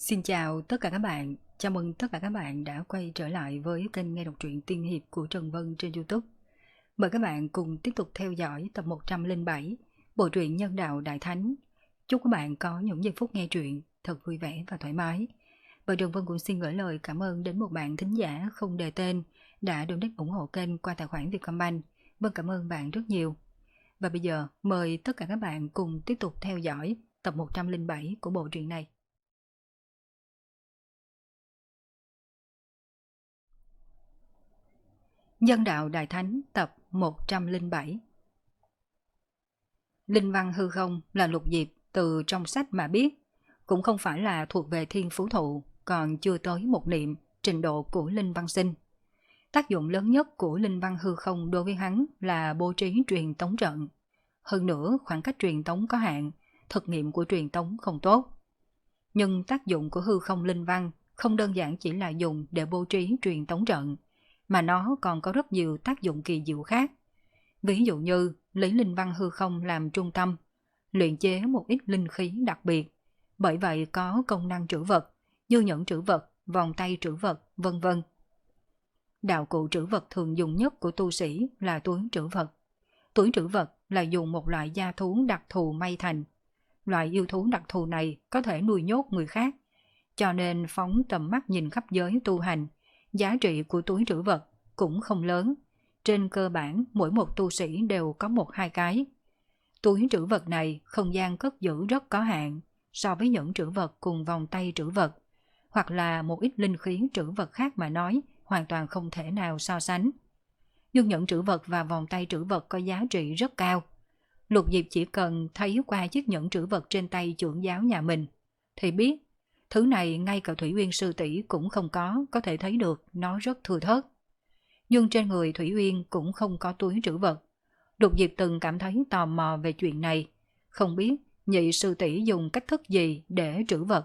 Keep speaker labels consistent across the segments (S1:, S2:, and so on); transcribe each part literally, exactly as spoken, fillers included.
S1: Xin chào tất cả các bạn, chào mừng tất cả các bạn đã quay trở lại với kênh nghe đọc truyện tiên hiệp của Trần Vân trên YouTube. Mời các bạn cùng tiếp tục theo dõi tập một trăm lẻ bảy, bộ truyện Nhân đạo Đại Thánh. Chúc các bạn có những giây phút nghe truyện thật vui vẻ và thoải mái. Và Trần Vân cũng xin gửi lời cảm ơn đến một bạn thính giả không đề tên đã donate ủng hộ kênh qua tài khoản Vietcombank. Vâng, cảm ơn bạn rất nhiều. Và bây giờ mời tất cả các bạn cùng tiếp tục theo dõi tập một trăm lẻ bảy của bộ truyện này. Nhân đạo Đại Thánh tập một trăm lẻ bảy. Linh văn hư không là Lục Diệp từ trong sách mà biết, cũng không phải là thuộc về thiên phú thụ, còn chưa tới một niệm trình độ của linh văn sinh. Tác dụng lớn nhất của linh văn hư không đối với hắn là bố trí truyền tống trận. Hơn nữa khoảng cách truyền tống có hạn, thực nghiệm của truyền tống không tốt. Nhưng tác dụng của hư không linh văn không đơn giản chỉ là dùng để bố trí truyền tống trận, mà nó còn có rất nhiều tác dụng kỳ diệu khác. Ví dụ như lấy linh văn hư không làm trung tâm, luyện chế một ít linh khí đặc biệt, bởi vậy có công năng trữ vật, như nhẫn trữ vật, vòng tay trữ vật, vân vân. Đạo cụ trữ vật thường dùng nhất của tu sĩ là túi trữ vật. Túi trữ vật là dùng một loại gia thú đặc thù may thành. Loại yêu thú đặc thù này có thể nuôi nhốt người khác, cho nên phóng tầm mắt nhìn khắp giới tu hành, giá trị của túi trữ vật cũng không lớn. Trên cơ bản mỗi một tu sĩ đều có một hai cái. Túi trữ vật này không gian cất giữ rất có hạn so với những trữ vật cùng vòng tay trữ vật, hoặc là một ít linh khí trữ vật khác mà nói hoàn toàn không thể nào so sánh. Nhưng những trữ vật và vòng tay trữ vật có giá trị rất cao. Lục Diệp chỉ cần thấy qua chiếc nhẫn trữ vật trên tay trưởng giáo nhà mình thì biết thứ này ngay cả Thủy Uyên sư tỷ cũng không có, có thể thấy được nó rất thưa thớt. Nhưng trên người Thủy Uyên cũng không có túi trữ vật. Lục Diệp từng cảm thấy tò mò về chuyện này, không biết nhị sư tỷ dùng cách thức gì để trữ vật.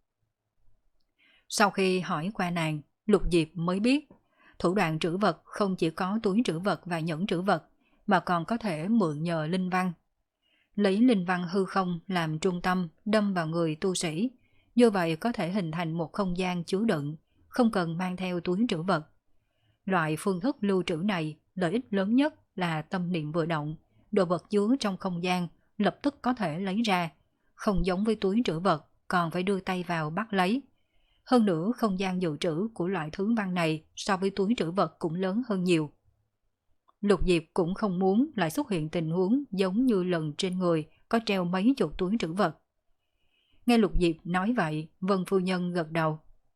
S1: Sau khi hỏi qua nàng, Lục Diệp mới biết thủ đoạn trữ vật không chỉ có túi trữ vật và nhẫn trữ vật, mà còn có thể mượn nhờ linh văn. Lấy linh văn hư không làm trung tâm đâm vào người tu sĩ, như vậy có thể hình thành một không gian chứa đựng, không cần mang theo túi trữ vật. Loại phương thức lưu trữ này lợi ích lớn nhất là tâm niệm vừa động, đồ vật chứa trong không gian lập tức có thể lấy ra, không giống với túi trữ vật còn phải đưa tay vào bắt lấy. Hơn nữa không gian dự trữ của loại thứ văn này so với túi trữ vật cũng lớn hơn nhiều. Lục Diệp cũng không muốn lại xuất hiện tình huống giống như lần trên người có treo mấy chục túi trữ vật. Nghe Lục Diệp nói vậy, Vân phu nhân gật đầu.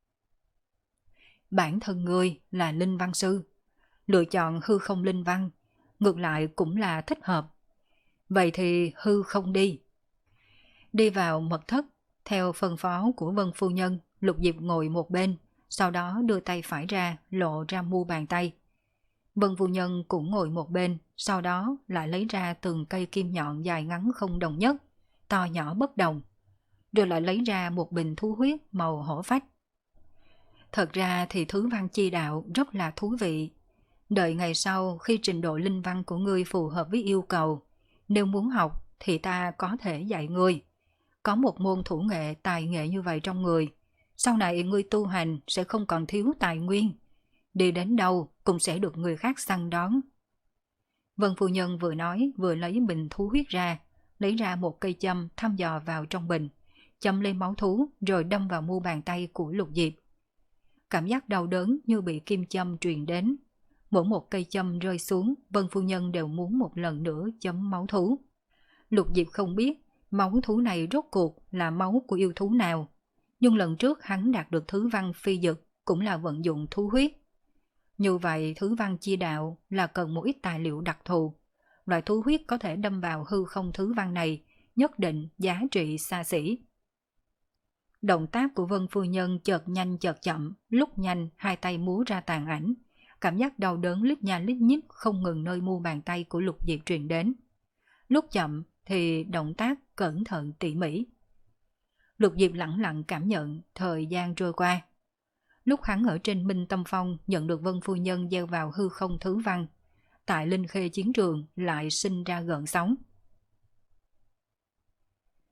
S1: Bản thân ngươi là linh văn sư, lựa chọn hư không linh văn, ngược lại cũng là thích hợp. Vậy thì hư không đi. Đi vào mật thất, theo phân phó của Vân phu nhân, Lục Diệp ngồi một bên, sau đó đưa tay phải ra, lộ ra mu bàn tay. Vân phu nhân cũng ngồi một bên, sau đó lại lấy ra từng cây kim nhọn dài ngắn không đồng nhất, to nhỏ bất đồng, rồi lại lấy ra một bình thú huyết màu hổ phách. Thật ra thì thứ văn chi đạo rất là thú vị. Đợi ngày sau khi trình độ linh văn của ngươi phù hợp với yêu cầu, nếu muốn học thì ta có thể dạy ngươi. Có một môn thủ nghệ tài nghệ như vậy trong người, sau này ngươi tu hành sẽ không còn thiếu tài nguyên. Đi đến đâu cũng sẽ được người khác săn đón. Vân phu nhân vừa nói vừa lấy bình thú huyết ra, lấy ra một cây châm thăm dò vào trong bình, châm lên máu thú rồi đâm vào mu bàn tay của Lục Diệp. Cảm giác đau đớn như bị kim châm truyền đến. Mỗi một cây châm rơi xuống, Vân phu nhân đều muốn một lần nữa chấm máu thú. Lục Diệp không biết máu thú này rốt cuộc là máu của yêu thú nào, nhưng lần trước hắn đạt được thứ văn phi dực cũng là vận dụng thú huyết. Như vậy thứ văn chi đạo là cần một ít tài liệu đặc thù. Loại thú huyết có thể đâm vào hư không thứ văn này, nhất định giá trị xa xỉ. Động tác của Vân phu nhân chợt nhanh chợt chậm, lúc nhanh hai tay múa ra tàn ảnh. Cảm giác đau đớn lít nha lít nhít không ngừng nơi mu bàn tay của Lục Diệp truyền đến. Lúc chậm thì động tác cẩn thận tỉ mỉ. Lục Diệp lặng lặng cảm nhận thời gian trôi qua. Lúc hắn ở trên Minh Tâm Phong nhận được Vân phu nhân gieo vào hư không thứ văn, tại Linh Khê chiến trường lại sinh ra gợn sóng.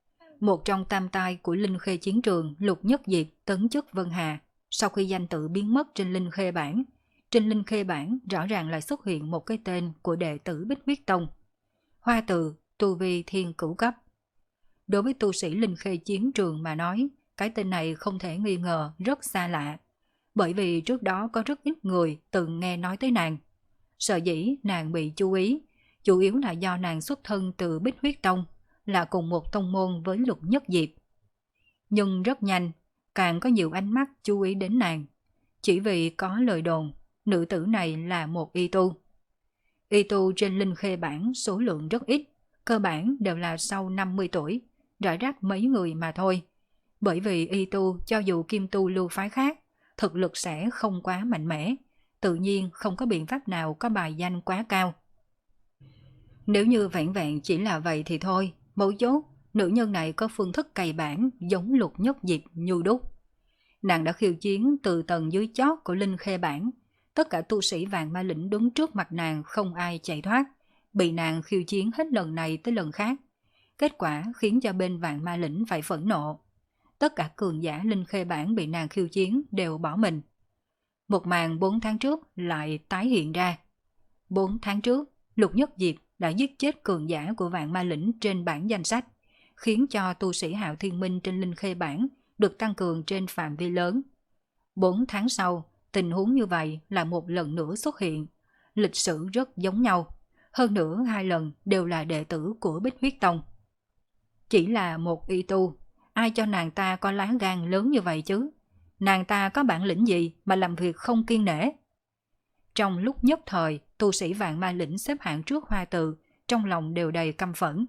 S1: Một trong tam tai của Linh Khê chiến trường, Lục Nhất Diệp tấn chức Vân Hà. Sau khi danh tự biến mất trên Linh Khê bản, trên Linh Khê bản rõ ràng lại xuất hiện một cái tên của đệ tử Bích Huyết Tông. Hoa Từ, tu vi thiên cửu cấp. Đối với tu sĩ Linh Khê chiến trường mà nói, cái tên này không thể nghi ngờ rất xa lạ. Bởi vì trước đó có rất ít người từng nghe nói tới nàng. Sở dĩ nàng bị chú ý, chủ yếu là do nàng xuất thân từ Bích Huyết Tông, là cùng một tông môn với Lục Nhất Diệp. Nhưng rất nhanh, càng có nhiều ánh mắt chú ý đến nàng. Chỉ vì có lời đồn, nữ tử này là một y tu. Y tu trên Linh Khê bản số lượng rất ít, cơ bản đều là sau năm mươi tuổi, rải rác mấy người mà thôi. Bởi vì y tu cho dù kim tu lưu phái khác, thực lực sẽ không quá mạnh mẽ, tự nhiên không có biện pháp nào có bài danh quá cao. Nếu như vẹn vẹn chỉ là vậy thì thôi, mấu chốt, nữ nhân này có phương thức cày bản giống Lục Nhất Diệp như đúc. Nàng đã khiêu chiến từ tầng dưới chót của Linh Khê bản, tất cả tu sĩ Vạn Ma Lĩnh đứng trước mặt nàng không ai chạy thoát, bị nàng khiêu chiến hết lần này tới lần khác. Kết quả khiến cho bên Vạn Ma Lĩnh phải phẫn nộ. Tất cả cường giả Linh Khê bản bị nàng khiêu chiến đều bỏ mình. Một màn bốn tháng trước lại tái hiện ra. Bốn tháng trước, Lục Nhất Diệp đã giết chết cường giả của Vạn Ma Lĩnh trên bảng danh sách, khiến cho tu sĩ Hạo Thiên Minh trên Linh Khê bản được tăng cường trên phạm vi lớn. Bốn tháng sau, tình huống như vậy là một lần nữa xuất hiện. Lịch sử rất giống nhau. Hơn nữa hai lần đều là đệ tử của Bích Huyết Tông. Chỉ là một y tu, ai cho nàng ta có lá gan lớn như vậy chứ? Nàng ta có bản lĩnh gì mà làm việc không kiêng nể? Trong lúc nhất thời, tu sĩ Vạn Ma Lĩnh xếp hạng trước Hoa Từ, trong lòng đều đầy căm phẫn.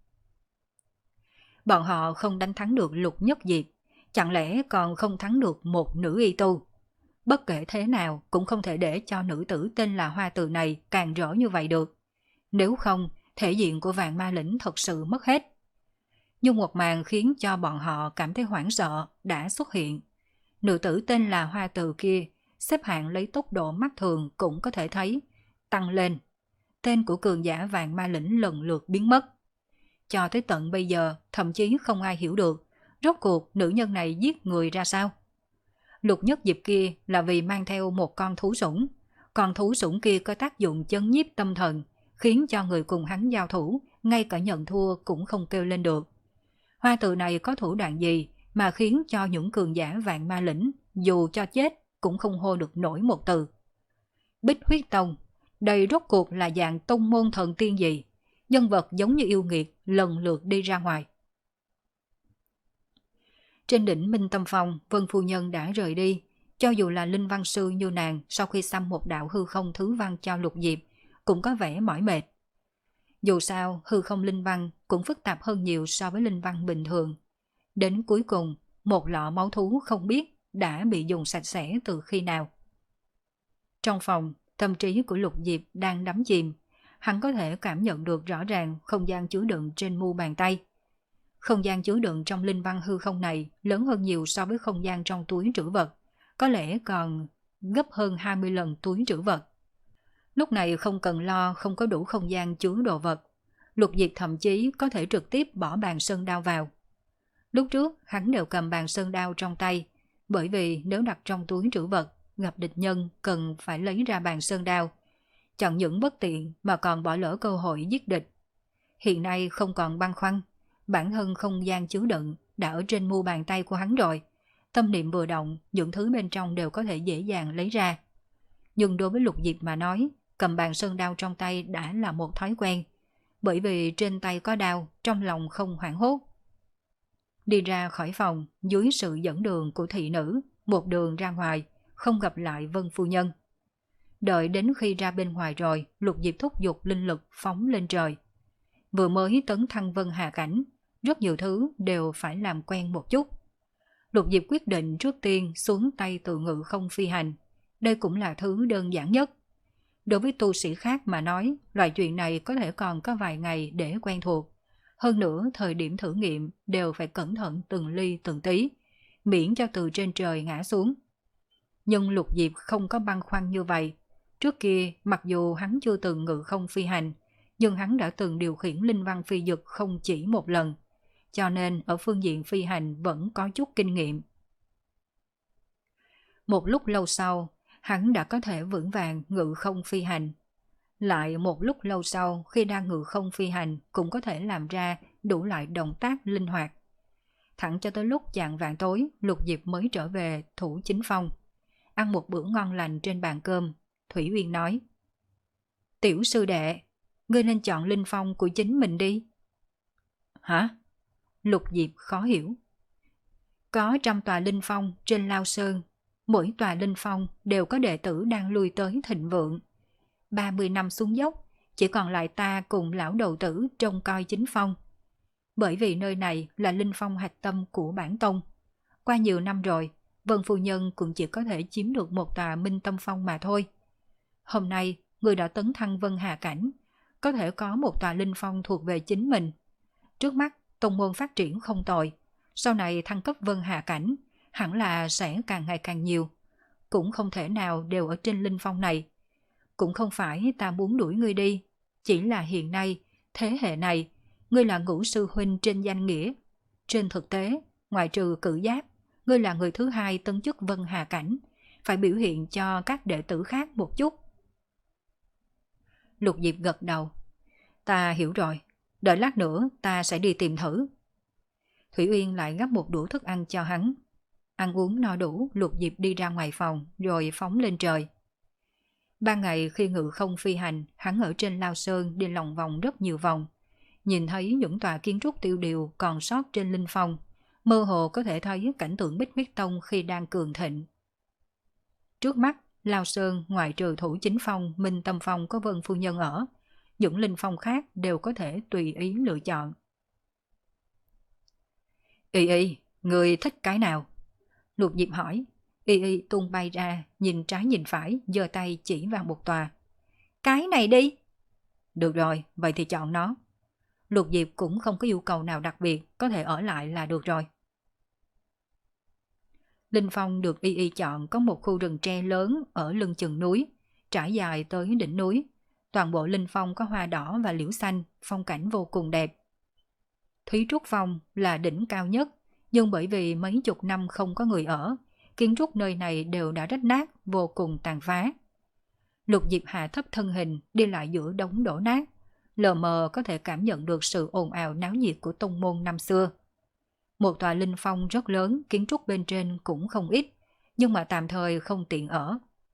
S1: Bọn họ không đánh thắng được Lục Nhất Diệp, chẳng lẽ còn không thắng được một nữ y tu? Bất kể thế nào cũng không thể để cho nữ tử tên là Hoa Từ này càng rỡ như vậy được. Nếu không, thể diện của Vạn Ma Lĩnh thật sự mất hết. Nhưng một màn khiến cho bọn họ cảm thấy hoảng sợ đã xuất hiện. Nữ tử tên là Hoa Từ kia, xếp hạng lấy tốc độ mắt thường cũng có thể thấy, tăng lên. Tên của cường giả Vạn Ma Lĩnh lần lượt biến mất. Cho tới tận bây giờ, thậm chí không ai hiểu được, rốt cuộc nữ nhân này giết người ra sao. Lục Nhất Diệp kia là vì mang theo một con thú sủng. Con thú sủng kia có tác dụng chấn nhiếp tâm thần, khiến cho người cùng hắn giao thủ, ngay cả nhận thua cũng không kêu lên được. Hoa Từ này có thủ đoạn gì mà khiến cho những cường giả Vạn Ma Lĩnh, dù cho chết, cũng không hô được nổi một từ. Bích Huyết Tông, đây rốt cuộc là dạng tông môn thần tiên gì? Nhân vật giống như yêu nghiệt lần lượt đi ra ngoài. Trên đỉnh Minh Tâm Phong, Vân Phu Nhân đã rời đi. Cho dù là linh văn sư như nàng, sau khi xăm một đạo hư không thứ văn cho Lục Diệp, cũng có vẻ mỏi mệt. Dù sao, hư không linh văn cũng phức tạp hơn nhiều so với linh văn bình thường. Đến cuối cùng, một lọ máu thú không biết đã bị dùng sạch sẽ từ khi nào. Trong phòng, tâm trí của Lục Diệp đang đắm chìm. Hắn có thể cảm nhận được rõ ràng không gian chứa đựng trên mu bàn tay. Không gian chứa đựng trong linh văn hư không này lớn hơn nhiều so với không gian trong túi trữ vật, có lẽ còn gấp hơn hai mươi lần túi trữ vật. Lúc này không cần lo không có đủ không gian chứa đồ vật, Lục Diệp thậm chí có thể trực tiếp bỏ bàn sơn đao vào. Lúc trước hắn đều cầm bàn sơn đao trong tay, bởi vì nếu đặt trong túi trữ vật, gặp địch nhân cần phải lấy ra bàn sơn đao. Chẳng những bất tiện mà còn bỏ lỡ cơ hội giết địch. Hiện nay không còn băn khoăn, bản thân không gian chứa đựng đã ở trên mu bàn tay của hắn rồi. Tâm niệm vừa động, những thứ bên trong đều có thể dễ dàng lấy ra. Nhưng đối với Lục Diệp mà nói, cầm bàn sơn đao trong tay đã là một thói quen. Bởi vì trên tay có đao, trong lòng không hoảng hốt. Đi ra khỏi phòng, dưới sự dẫn đường của thị nữ, một đường ra ngoài, không gặp lại Vân Phu Nhân. Đợi đến khi ra bên ngoài rồi, Lục Diệp thúc giục linh lực phóng lên trời. Vừa mới tấn thăng Vân Hà cảnh, rất nhiều thứ đều phải làm quen một chút. Lục Diệp quyết định trước tiên xuống tay từ ngự không phi hành. Đây cũng là thứ đơn giản nhất. Đối với tu sĩ khác mà nói, loại chuyện này có thể còn có vài ngày để quen thuộc. Hơn nữa, thời điểm thử nghiệm đều phải cẩn thận từng ly từng tí, miễn cho từ trên trời ngã xuống. Nhưng Lục Diệp không có băn khoăn như vậy. Trước kia, mặc dù hắn chưa từng ngự không phi hành, nhưng hắn đã từng điều khiển linh văn phi dực không chỉ một lần. cho nên ở phương diện phi hành vẫn có chút kinh nghiệm. Một lúc lâu sau, hắn đã có thể vững vàng ngự không phi hành. Lại một lúc lâu sau, khi đang ngự không phi hành cũng có thể làm ra đủ loại động tác linh hoạt. Thẳng cho tới lúc chạng vạng tối, Lục Diệp mới trở về thủ chính phong. Ăn một bữa ngon lành trên bàn cơm, Thủy Uyên nói: Tiểu sư đệ, ngươi nên chọn linh phong của chính mình đi. Hả? Lục Diệp khó hiểu. Có trăm tòa linh phong trên Lao Sơn, mỗi tòa linh phong đều có đệ tử đang lui tới thịnh vượng. ba mươi năm xuống dốc, chỉ còn lại ta cùng lão đầu tử trông coi chính phong. Bởi vì nơi này là linh phong hạch tâm của bản tông. Qua nhiều năm rồi, Vân phu nhân cũng chỉ có thể chiếm được một tòa Minh Tâm Phong mà thôi. Hôm nay, người đã tấn thăng Vân Hà Cảnh, có thể có một tòa linh phong thuộc về chính mình. Trước mắt, tông môn phát triển không tồi, sau này thăng cấp Vân Hà Cảnh, hẳn là sẽ càng ngày càng nhiều. Cũng không thể nào đều ở trên linh phong này. Cũng không phải ta muốn đuổi ngươi đi, chỉ là hiện nay, thế hệ này, ngươi là ngũ sư huynh trên danh nghĩa. Trên thực tế, ngoại trừ Cử Giáp, ngươi là người thứ hai tấn chức Vân Hà Cảnh, phải biểu hiện cho các đệ tử khác một chút. Lục Diệp gật đầu. Ta hiểu rồi, đợi lát nữa ta sẽ đi tìm thử. Thủy Uyên lại gắp một đũa thức ăn cho hắn. Ăn uống no đủ, Lục Diệp đi ra ngoài phòng rồi phóng lên trời. Ban ngày khi ngự không phi hành, hắn ở trên Lao Sơn đi lòng vòng rất nhiều vòng. Nhìn thấy những tòa kiến trúc tiêu điều còn sót trên linh phong, mơ hồ có thể thấy cảnh tượng Bích Huyết Tông khi đang cường thịnh. Trước mắt, Lao Sơn ngoại trừ thủ chính phong, Minh Tâm Phong có Vân phu nhân ở, những linh phong khác đều có thể tùy ý lựa chọn. Y Y, người thích cái nào? Lục Diệp hỏi. Y Y tung bay ra, nhìn trái nhìn phải, giơ tay chỉ vào một tòa. Cái này đi. Được rồi, vậy thì chọn nó. Lục Diệp cũng không có yêu cầu nào đặc biệt, có thể ở lại là được rồi. Linh phong được Y Y chọn có một khu rừng tre lớn ở lưng chừng núi, trải dài tới đỉnh núi. Toàn bộ linh phong có hoa đỏ và liễu xanh, phong cảnh vô cùng đẹp. Thúy Trúc Phong là đỉnh cao nhất, nhưng bởi vì mấy chục năm không có người ở, kiến trúc nơi này đều đã rách nát, vô cùng tàn phá. Lục Diệp hạ thấp thân hình, đi lại giữa đống đổ nát, lờ mờ có thể cảm nhận được sự ồn ào náo nhiệt của tông môn năm xưa. Một tòa linh phong rất lớn, kiến trúc bên trên cũng không ít, nhưng mà tạm thời không tiện ở.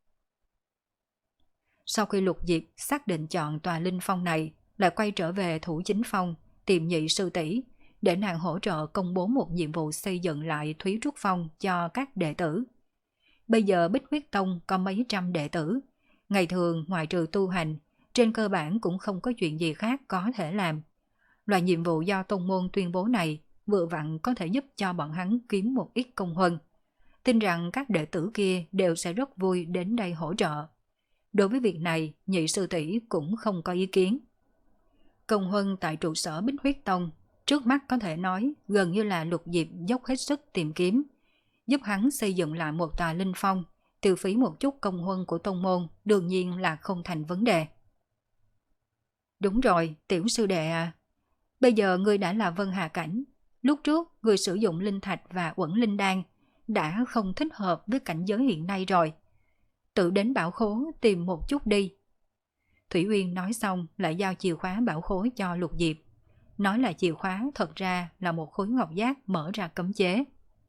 S1: Sau khi Lục Diệp xác định chọn tòa linh phong này, lại quay trở về thủ chính phong, tìm Nhị sư tỷ để nàng hỗ trợ công bố một nhiệm vụ xây dựng lại Thúy Trúc Phong cho các đệ tử. Bây giờ Bích Huyết Tông có mấy trăm đệ tử, ngày thường ngoại trừ tu hành, trên cơ bản cũng không có chuyện gì khác có thể làm. Loại nhiệm vụ do tông môn tuyên bố này vừa vặn có thể giúp cho bọn hắn kiếm một ít công huân. Tin rằng các đệ tử kia đều sẽ rất vui đến đây hỗ trợ. Đối với việc này, Nhị sư tỷ cũng không có ý kiến. Công huân tại trụ sở Bích Huyết Tông, trước mắt có thể nói gần như là Lục Diệp dốc hết sức tìm kiếm, giúp hắn xây dựng lại một tòa linh phong, tiêu phí một chút công huân của tông môn đương nhiên là không thành vấn đề. Đúng rồi, tiểu sư đệ à, bây giờ ngươi đã là Vân Hà Cảnh, lúc trước ngươi sử dụng linh thạch và uẩn linh đan đã không thích hợp với cảnh giới hiện nay rồi. Tự đến bảo khố tìm một chút đi. Thủy Uyên nói xong lại giao chìa khóa bảo khố cho Lục Diệp. Nói là chìa khóa thật ra là một khối ngọc giác mở ra cấm chế.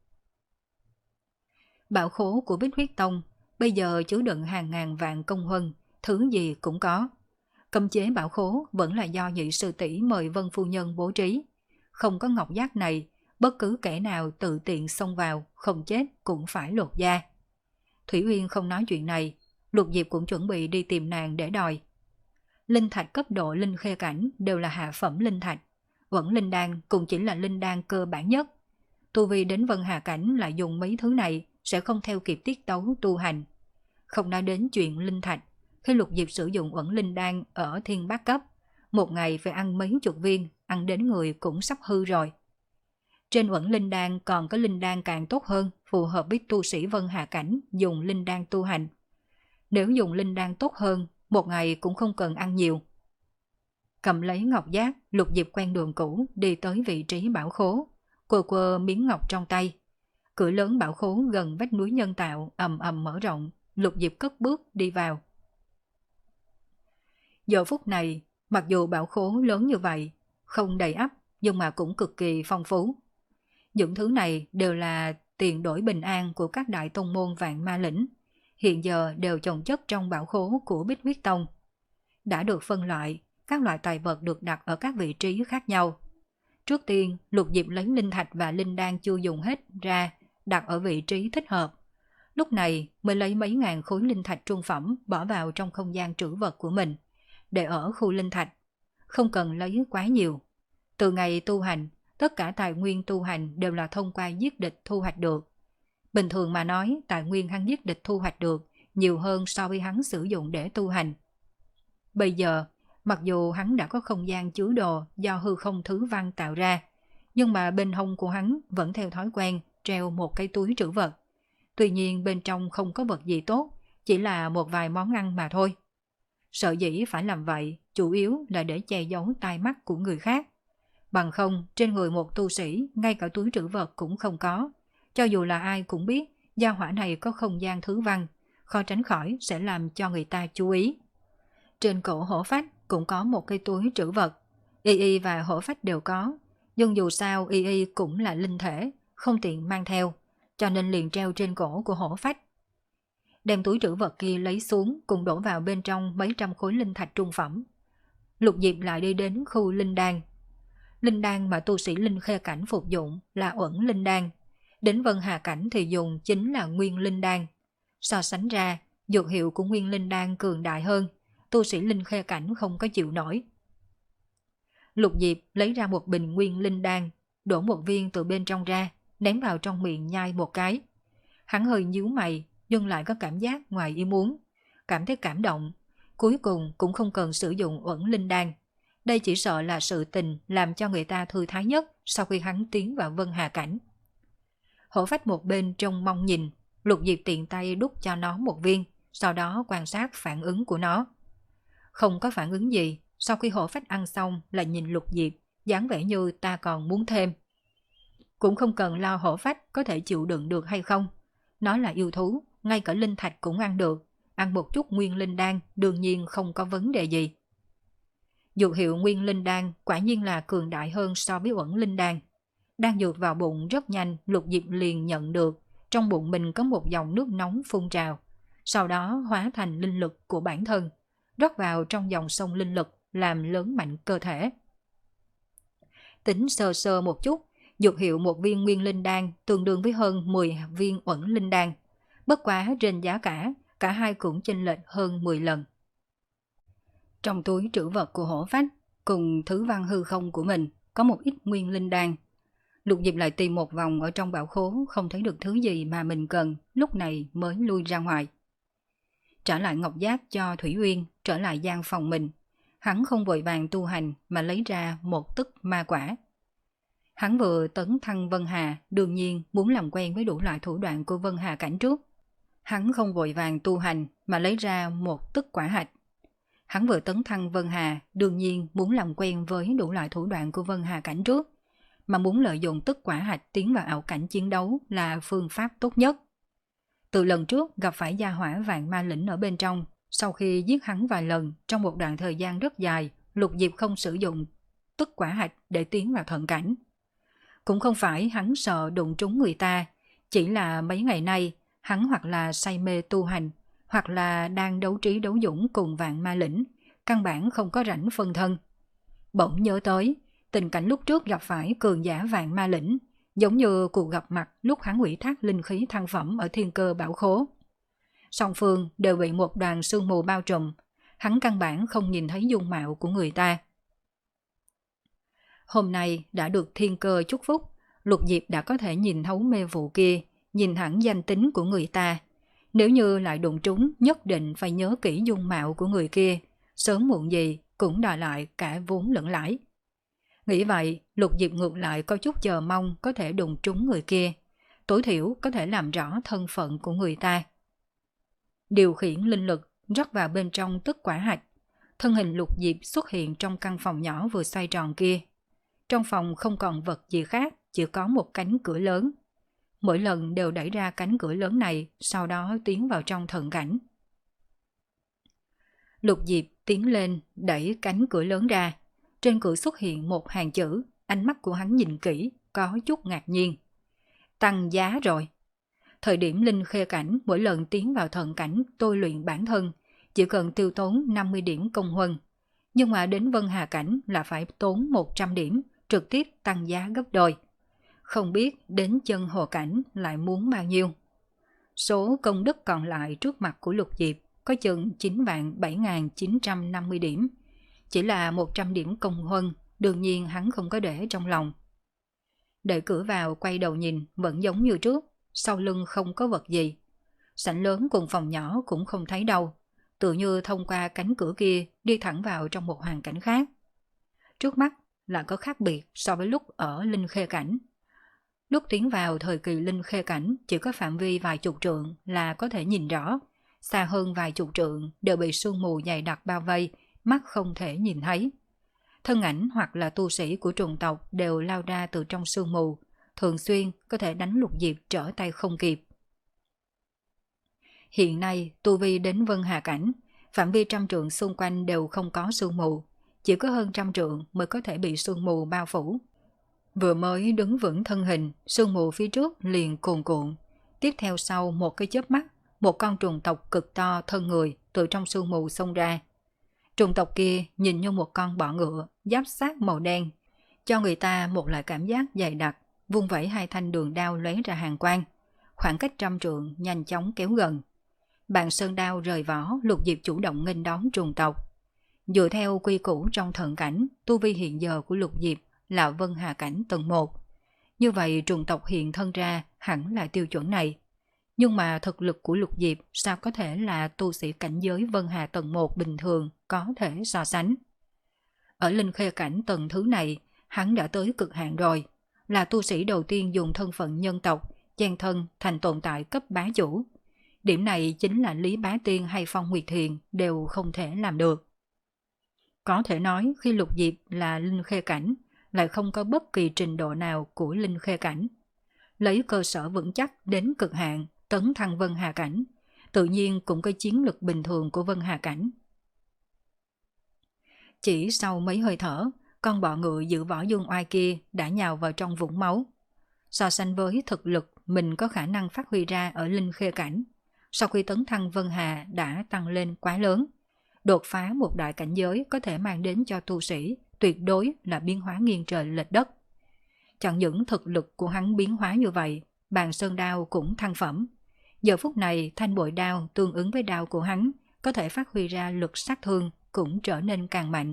S1: Bảo khố của Bích Huyết Tông bây giờ chứa đựng hàng ngàn vạn công huân, thứ gì cũng có. Cấm chế bảo khố vẫn là do Nhị sư tỷ mời Vân phu nhân bố trí. Không có ngọc giác này, bất cứ kẻ nào tự tiện xông vào, không chết cũng phải lột da. Thủy Uyên không nói chuyện này, Lục Diệp cũng chuẩn bị đi tìm nàng để đòi. Linh thạch cấp độ linh khê cảnh đều là hạ phẩm linh thạch, uẩn linh đan cũng chỉ là linh đan cơ bản nhất. Tu vi đến Vân Hà Cảnh lại dùng mấy thứ này sẽ không theo kịp tiết tấu tu hành. Không nói đến chuyện linh thạch, khi Lục Diệp sử dụng uẩn linh đan ở thiên bát cấp, một ngày phải ăn mấy chục viên, ăn đến người cũng sắp hư rồi. Trên uẩn linh đan còn có linh đan càng tốt hơn, phù hợp với tu sĩ Vân Hà Cảnh dùng linh đan tu hành. Nếu dùng linh đan tốt hơn, một ngày cũng không cần ăn nhiều. Cầm lấy ngọc giác, Lục Diệp quen đường cũ đi tới vị trí bảo khố, quơ quơ miếng ngọc trong tay. Cửa lớn bảo khố gần vách núi nhân tạo ầm ầm mở rộng, Lục Diệp cất bước đi vào. Giờ phút này, mặc dù bảo khố lớn như vậy, không đầy ắp nhưng mà cũng cực kỳ phong phú. Những thứ này đều là tiền đổi bình an của các đại tông môn Vạn Ma Lĩnh, hiện giờ đều chồng chất trong bảo khố của Bích Huyết Tông. Đã được phân loại, các loại tài vật được đặt ở các vị trí khác nhau. Trước tiên, Lục Diệp lấy linh thạch và linh đan chưa dùng hết ra, đặt ở vị trí thích hợp. Lúc này mới lấy mấy ngàn khối linh thạch trung phẩm bỏ vào trong không gian trữ vật của mình, để ở khu linh thạch. Không cần lấy quá nhiều. Từ ngày tu hành, tất cả tài nguyên tu hành đều là thông qua giết địch thu hoạch được. Bình thường mà nói, tài nguyên hắn giết địch thu hoạch được nhiều hơn so với hắn sử dụng để tu hành. Bây giờ, mặc dù hắn đã có không gian chứa đồ do hư không thứ văn tạo ra, nhưng mà bên hông của hắn vẫn theo thói quen treo một cái túi trữ vật. Tuy nhiên bên trong không có vật gì tốt, chỉ là một vài món ăn mà thôi. Sợ dĩ phải làm vậy, chủ yếu là để che giấu tai mắt của người khác. Bằng không, trên người một tu sĩ, ngay cả túi trữ vật cũng không có. Cho dù là ai cũng biết, gia hỏa này có không gian thứ văn, khó tránh khỏi sẽ làm cho người ta chú ý. Trên cổ hổ phách cũng có một cái túi trữ vật. Y Y và hổ phách đều có, nhưng dù sao Y Y cũng là linh thể, không tiện mang theo, cho nên liền treo trên cổ của hổ phách. Đem túi trữ vật kia lấy xuống cùng đổ vào bên trong mấy trăm khối linh thạch trung phẩm. Lục Diệp lại đi đến khu linh đan. Linh đan mà tu sĩ linh khê cảnh phục dụng là uẩn linh đan. Đến Vân Hà cảnh thì dùng chính là nguyên linh đan. So sánh ra, dược hiệu của nguyên linh đan cường đại hơn, tu sĩ linh khê cảnh không có chịu nổi. Lục Diệp lấy ra một bình nguyên linh đan, đổ một viên từ bên trong ra, ném vào trong miệng nhai một cái. Hắn hơi nhíu mày, nhưng lại có cảm giác ngoài ý muốn, cảm thấy cảm động. Cuối cùng cũng không cần sử dụng uẩn linh đan. Đây chỉ sợ là sự tình làm cho người ta thư thái nhất sau khi hắn tiến vào Vân Hà cảnh. Hổ phách một bên trông mong nhìn, Lục Diệp tiện tay đút cho nó một viên, sau đó quan sát phản ứng của nó. Không có phản ứng gì, sau khi hổ phách ăn xong là nhìn Lục Diệp, dáng vẻ như ta còn muốn thêm. Cũng không cần lo hổ phách có thể chịu đựng được hay không. Nó là yêu thú, ngay cả linh thạch cũng ăn được, ăn một chút nguyên linh đan đương nhiên không có vấn đề gì. Dược hiệu nguyên linh đan quả nhiên là cường đại hơn so với uẩn linh đan. Đang dược vào bụng rất nhanh, Lục Diệp liền nhận được trong bụng mình có một dòng nước nóng phun trào, sau đó hóa thành linh lực của bản thân, rót vào trong dòng sông linh lực làm lớn mạnh cơ thể. Tính sơ sơ một chút, dược hiệu một viên nguyên linh đan tương đương với hơn mười viên uẩn linh đan. Bất quá trên giá cả, cả hai cũng chênh lệch hơn mười lần. Trong túi trữ vật của hổ phách cùng thứ văn hư không của mình có một ít nguyên linh đan. Lục Diệp lại tìm một vòng ở trong bảo khố, không thấy được thứ gì mà mình cần, lúc này mới lui ra ngoài. Trả lại ngọc giác cho Thủy Uyên, trở lại gian phòng mình. Hắn không vội vàng tu hành mà lấy ra một tức ma quả. Hắn vừa tấn thăng Vân Hà, đương nhiên muốn làm quen với đủ loại thủ đoạn của Vân Hà cảnh trước. Hắn không vội vàng tu hành mà lấy ra một tức quả hạch. Hắn vừa tấn thăng Vân Hà, đương nhiên muốn làm quen với đủ loại thủ đoạn của Vân Hà cảnh trước, mà muốn lợi dụng tức quả hạch tiến vào ảo cảnh chiến đấu là phương pháp tốt nhất. Từ lần trước gặp phải gia hỏa Vạn Ma Lĩnh ở bên trong, sau khi giết hắn vài lần trong một đoạn thời gian rất dài, Lục Diệp không sử dụng tức quả hạch để tiến vào thận cảnh. Cũng không phải hắn sợ đụng trúng người ta, chỉ là mấy ngày nay hắn hoặc là say mê tu hành, hoặc là đang đấu trí đấu dũng cùng Vạn Ma Lĩnh, căn bản không có rảnh phân thân. Bỗng nhớ tới tình cảnh lúc trước gặp phải cường giả Vạn Ma Lĩnh, giống như cuộc gặp mặt lúc hắn ủy thác linh khí thăng phẩm ở Thiên Cơ Bảo Khố. Song phương đều bị một đoàn sương mù bao trùm, hắn căn bản không nhìn thấy dung mạo của người ta. Hôm nay đã được Thiên Cơ chúc phúc, Lục Diệp đã có thể nhìn thấu mê vụ kia, nhìn hẳn danh tính của người ta. Nếu như lại đụng trúng, nhất định phải nhớ kỹ dung mạo của người kia, sớm muộn gì cũng đòi lại cả vốn lẫn lãi. Nghĩ vậy, Lục Diệp ngược lại có chút chờ mong có thể đụng trúng người kia, tối thiểu có thể làm rõ thân phận của người ta. Điều khiển linh lực rót vào bên trong tức quả hạch, thân hình Lục Diệp xuất hiện trong căn phòng nhỏ vừa xoay tròn kia. Trong phòng không còn vật gì khác, chỉ có một cánh cửa lớn. Mỗi lần đều đẩy ra cánh cửa lớn này, sau đó tiến vào trong thần cảnh. Lục Diệp tiến lên, đẩy cánh cửa lớn ra. Trên cửa xuất hiện một hàng chữ, ánh mắt của hắn nhìn kỹ, có chút ngạc nhiên. Tăng giá rồi. Thời điểm Linh Khê Cảnh mỗi lần tiến vào thần cảnh tôi luyện bản thân, chỉ cần tiêu tốn năm mươi điểm công huân. Nhưng mà đến Vân Hà Cảnh là phải tốn một trăm điểm, trực tiếp tăng giá gấp đôi. Không biết đến Chân Hồ Cảnh lại muốn bao nhiêu. Số công đức còn lại trước mặt của Lục Diệp có chừng chín vạn bảy nghìn chín trăm năm mươi điểm. Chỉ là một trăm điểm công huân, đương nhiên hắn không có để trong lòng. Đợi cửa vào quay đầu nhìn vẫn giống như trước, sau lưng không có vật gì. Sảnh lớn cùng phòng nhỏ cũng không thấy đâu, tự như thông qua cánh cửa kia đi thẳng vào trong một hoàn cảnh khác. Trước mắt là có khác biệt so với lúc ở Linh Khê Cảnh. Lúc tiến vào thời kỳ Linh Khê Cảnh chỉ có phạm vi vài chục trượng là có thể nhìn rõ, xa hơn vài chục trượng đều bị sương mù dày đặc bao vây, mắt không thể nhìn thấy. Thân ảnh hoặc là tu sĩ của trùng tộc đều lao ra từ trong sương mù, thường xuyên có thể đánh Lục Diệp trở tay không kịp. Hiện nay tu vi đến Vân Hà Cảnh, phạm vi trăm trượng xung quanh đều không có sương mù, chỉ có hơn trăm trượng mới có thể bị sương mù bao phủ. Vừa mới đứng vững thân hình, sương mù phía trước liền cuồn cuộn. Tiếp theo sau một cái chớp mắt, một con trùng tộc cực to thân người từ trong sương mù xông ra. Trùng tộc kia nhìn như một con bọ ngựa, giáp xác màu đen, cho người ta một loại cảm giác dày đặc, vung vẩy hai thanh đường đao lóe ra hàn quang. Khoảng cách trăm trượng nhanh chóng kéo gần. Bàn sơn đao rời vỏ, Lục Diệp chủ động nghênh đón trùng tộc. Dựa theo quy củ trong thần cảnh, tu vi hiện giờ của Lục Diệp là Vân Hà Cảnh tầng một. Như vậy trùng tộc hiện thân ra hẳn là tiêu chuẩn này. Nhưng mà thực lực của Lục Diệp sao có thể là tu sĩ cảnh giới Vân Hà tầng một bình thường có thể so sánh. Ở Linh Khê Cảnh tầng thứ này, hắn đã tới cực hạn rồi, là tu sĩ đầu tiên dùng thân phận nhân tộc, chen thân thành tồn tại cấp bá chủ. Điểm này chính là Lý Bá Tiên hay Phong Nguyệt Thiền đều không thể làm được. Có thể nói khi Lục Diệp là Linh Khê Cảnh, lại không có bất kỳ trình độ nào của Linh Khê Cảnh. Lấy cơ sở vững chắc đến cực hạn, tấn thăng Vân Hà Cảnh, tự nhiên cũng có chiến lực bình thường của Vân Hà Cảnh. Chỉ sau mấy hơi thở, con bọ ngựa giữ vỏ dương oai kia đã nhào vào trong vũng máu. So sánh với thực lực mình có khả năng phát huy ra ở Linh Khê Cảnh, sau khi tấn thăng Vân Hà đã tăng lên quá lớn. Đột phá một đại cảnh giới có thể mang đến cho tu sĩ tuyệt đối là biến hóa nghiêng trời lệch đất. Chẳng những thực lực của hắn biến hóa như vậy, bàn sơn đao cũng thăng phẩm. Giờ phút này thanh bội đao tương ứng với đao của hắn có thể phát huy ra lực sát thương cũng trở nên càng mạnh.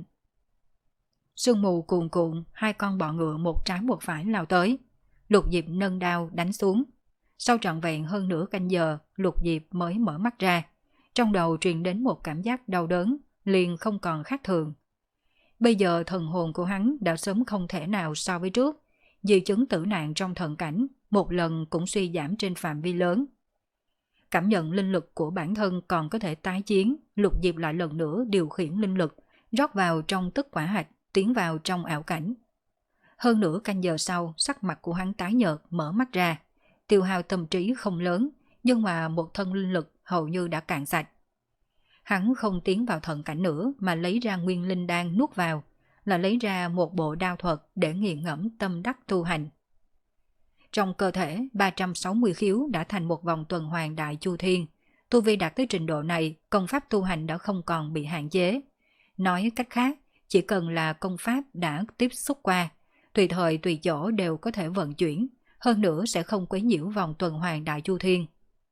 S1: Sương mù cuồn cuộn, hai con bọ ngựa một trái một phải lao tới. Lục Diệp nâng đao đánh xuống. Sau trọn vẹn hơn nửa canh giờ, Lục Diệp mới mở mắt ra. Trong đầu truyền đến một cảm giác đau đớn, liền không còn khác thường. Bây giờ thần hồn của hắn đã sớm không thể nào so với trước. Di chứng tử nạn trong thần cảnh, một lần cũng suy giảm trên phạm vi lớn. Cảm nhận linh lực của bản thân còn có thể tái chiến, Lục Diệp lại lần nữa điều khiển linh lực, rót vào trong tức quả hạch, tiến vào trong ảo cảnh. Hơn nửa canh giờ sau, sắc mặt của hắn tái nhợt, mở mắt ra. Tiêu hao tâm trí không lớn, nhưng mà một thân linh lực hầu như đã cạn sạch. Hắn không tiến vào thần cảnh nữa mà lấy ra nguyên linh đan nuốt vào, là lấy ra một bộ đao thuật để nghiền ngẫm tâm đắc tu hành. Trong cơ thể, ba trăm sáu mươi khiếu đã thành một vòng tuần hoàn đại chu thiên. Tu vi đạt tới trình độ này, công pháp tu hành đã không còn bị hạn chế. Nói cách khác, chỉ cần là công pháp đã tiếp xúc qua, tùy thời tùy chỗ đều có thể vận chuyển, hơn nữa sẽ không quấy nhiễu vòng tuần hoàn đại chu thiên.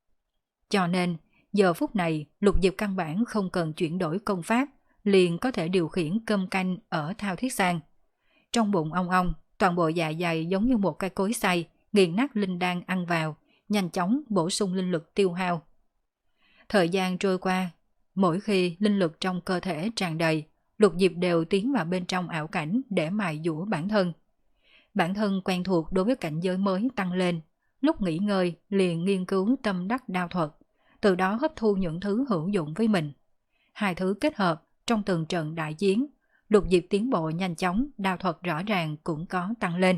S1: Cho nên, giờ phút này, Lục Diệp căn bản không cần chuyển đổi công pháp, liền có thể điều khiển cơm canh ở Thao Thiết Sang. Trong bụng ong ong, toàn bộ dạ dày giống như một cái cối xay, nghiền nát linh đan ăn vào, nhanh chóng bổ sung linh lực tiêu hao. Thời gian trôi qua, mỗi khi linh lực trong cơ thể tràn đầy, Lục Diệp đều tiến vào bên trong ảo cảnh để mài dũa bản thân. Bản thân quen thuộc đối với cảnh giới mới tăng lên, lúc nghỉ ngơi liền nghiên cứu tâm đắc đao thuật, từ đó hấp thu những thứ hữu dụng với mình. Hai thứ kết hợp trong từng trận đại chiến, Lục Diệp tiến bộ nhanh chóng, đao thuật rõ ràng cũng có tăng lên.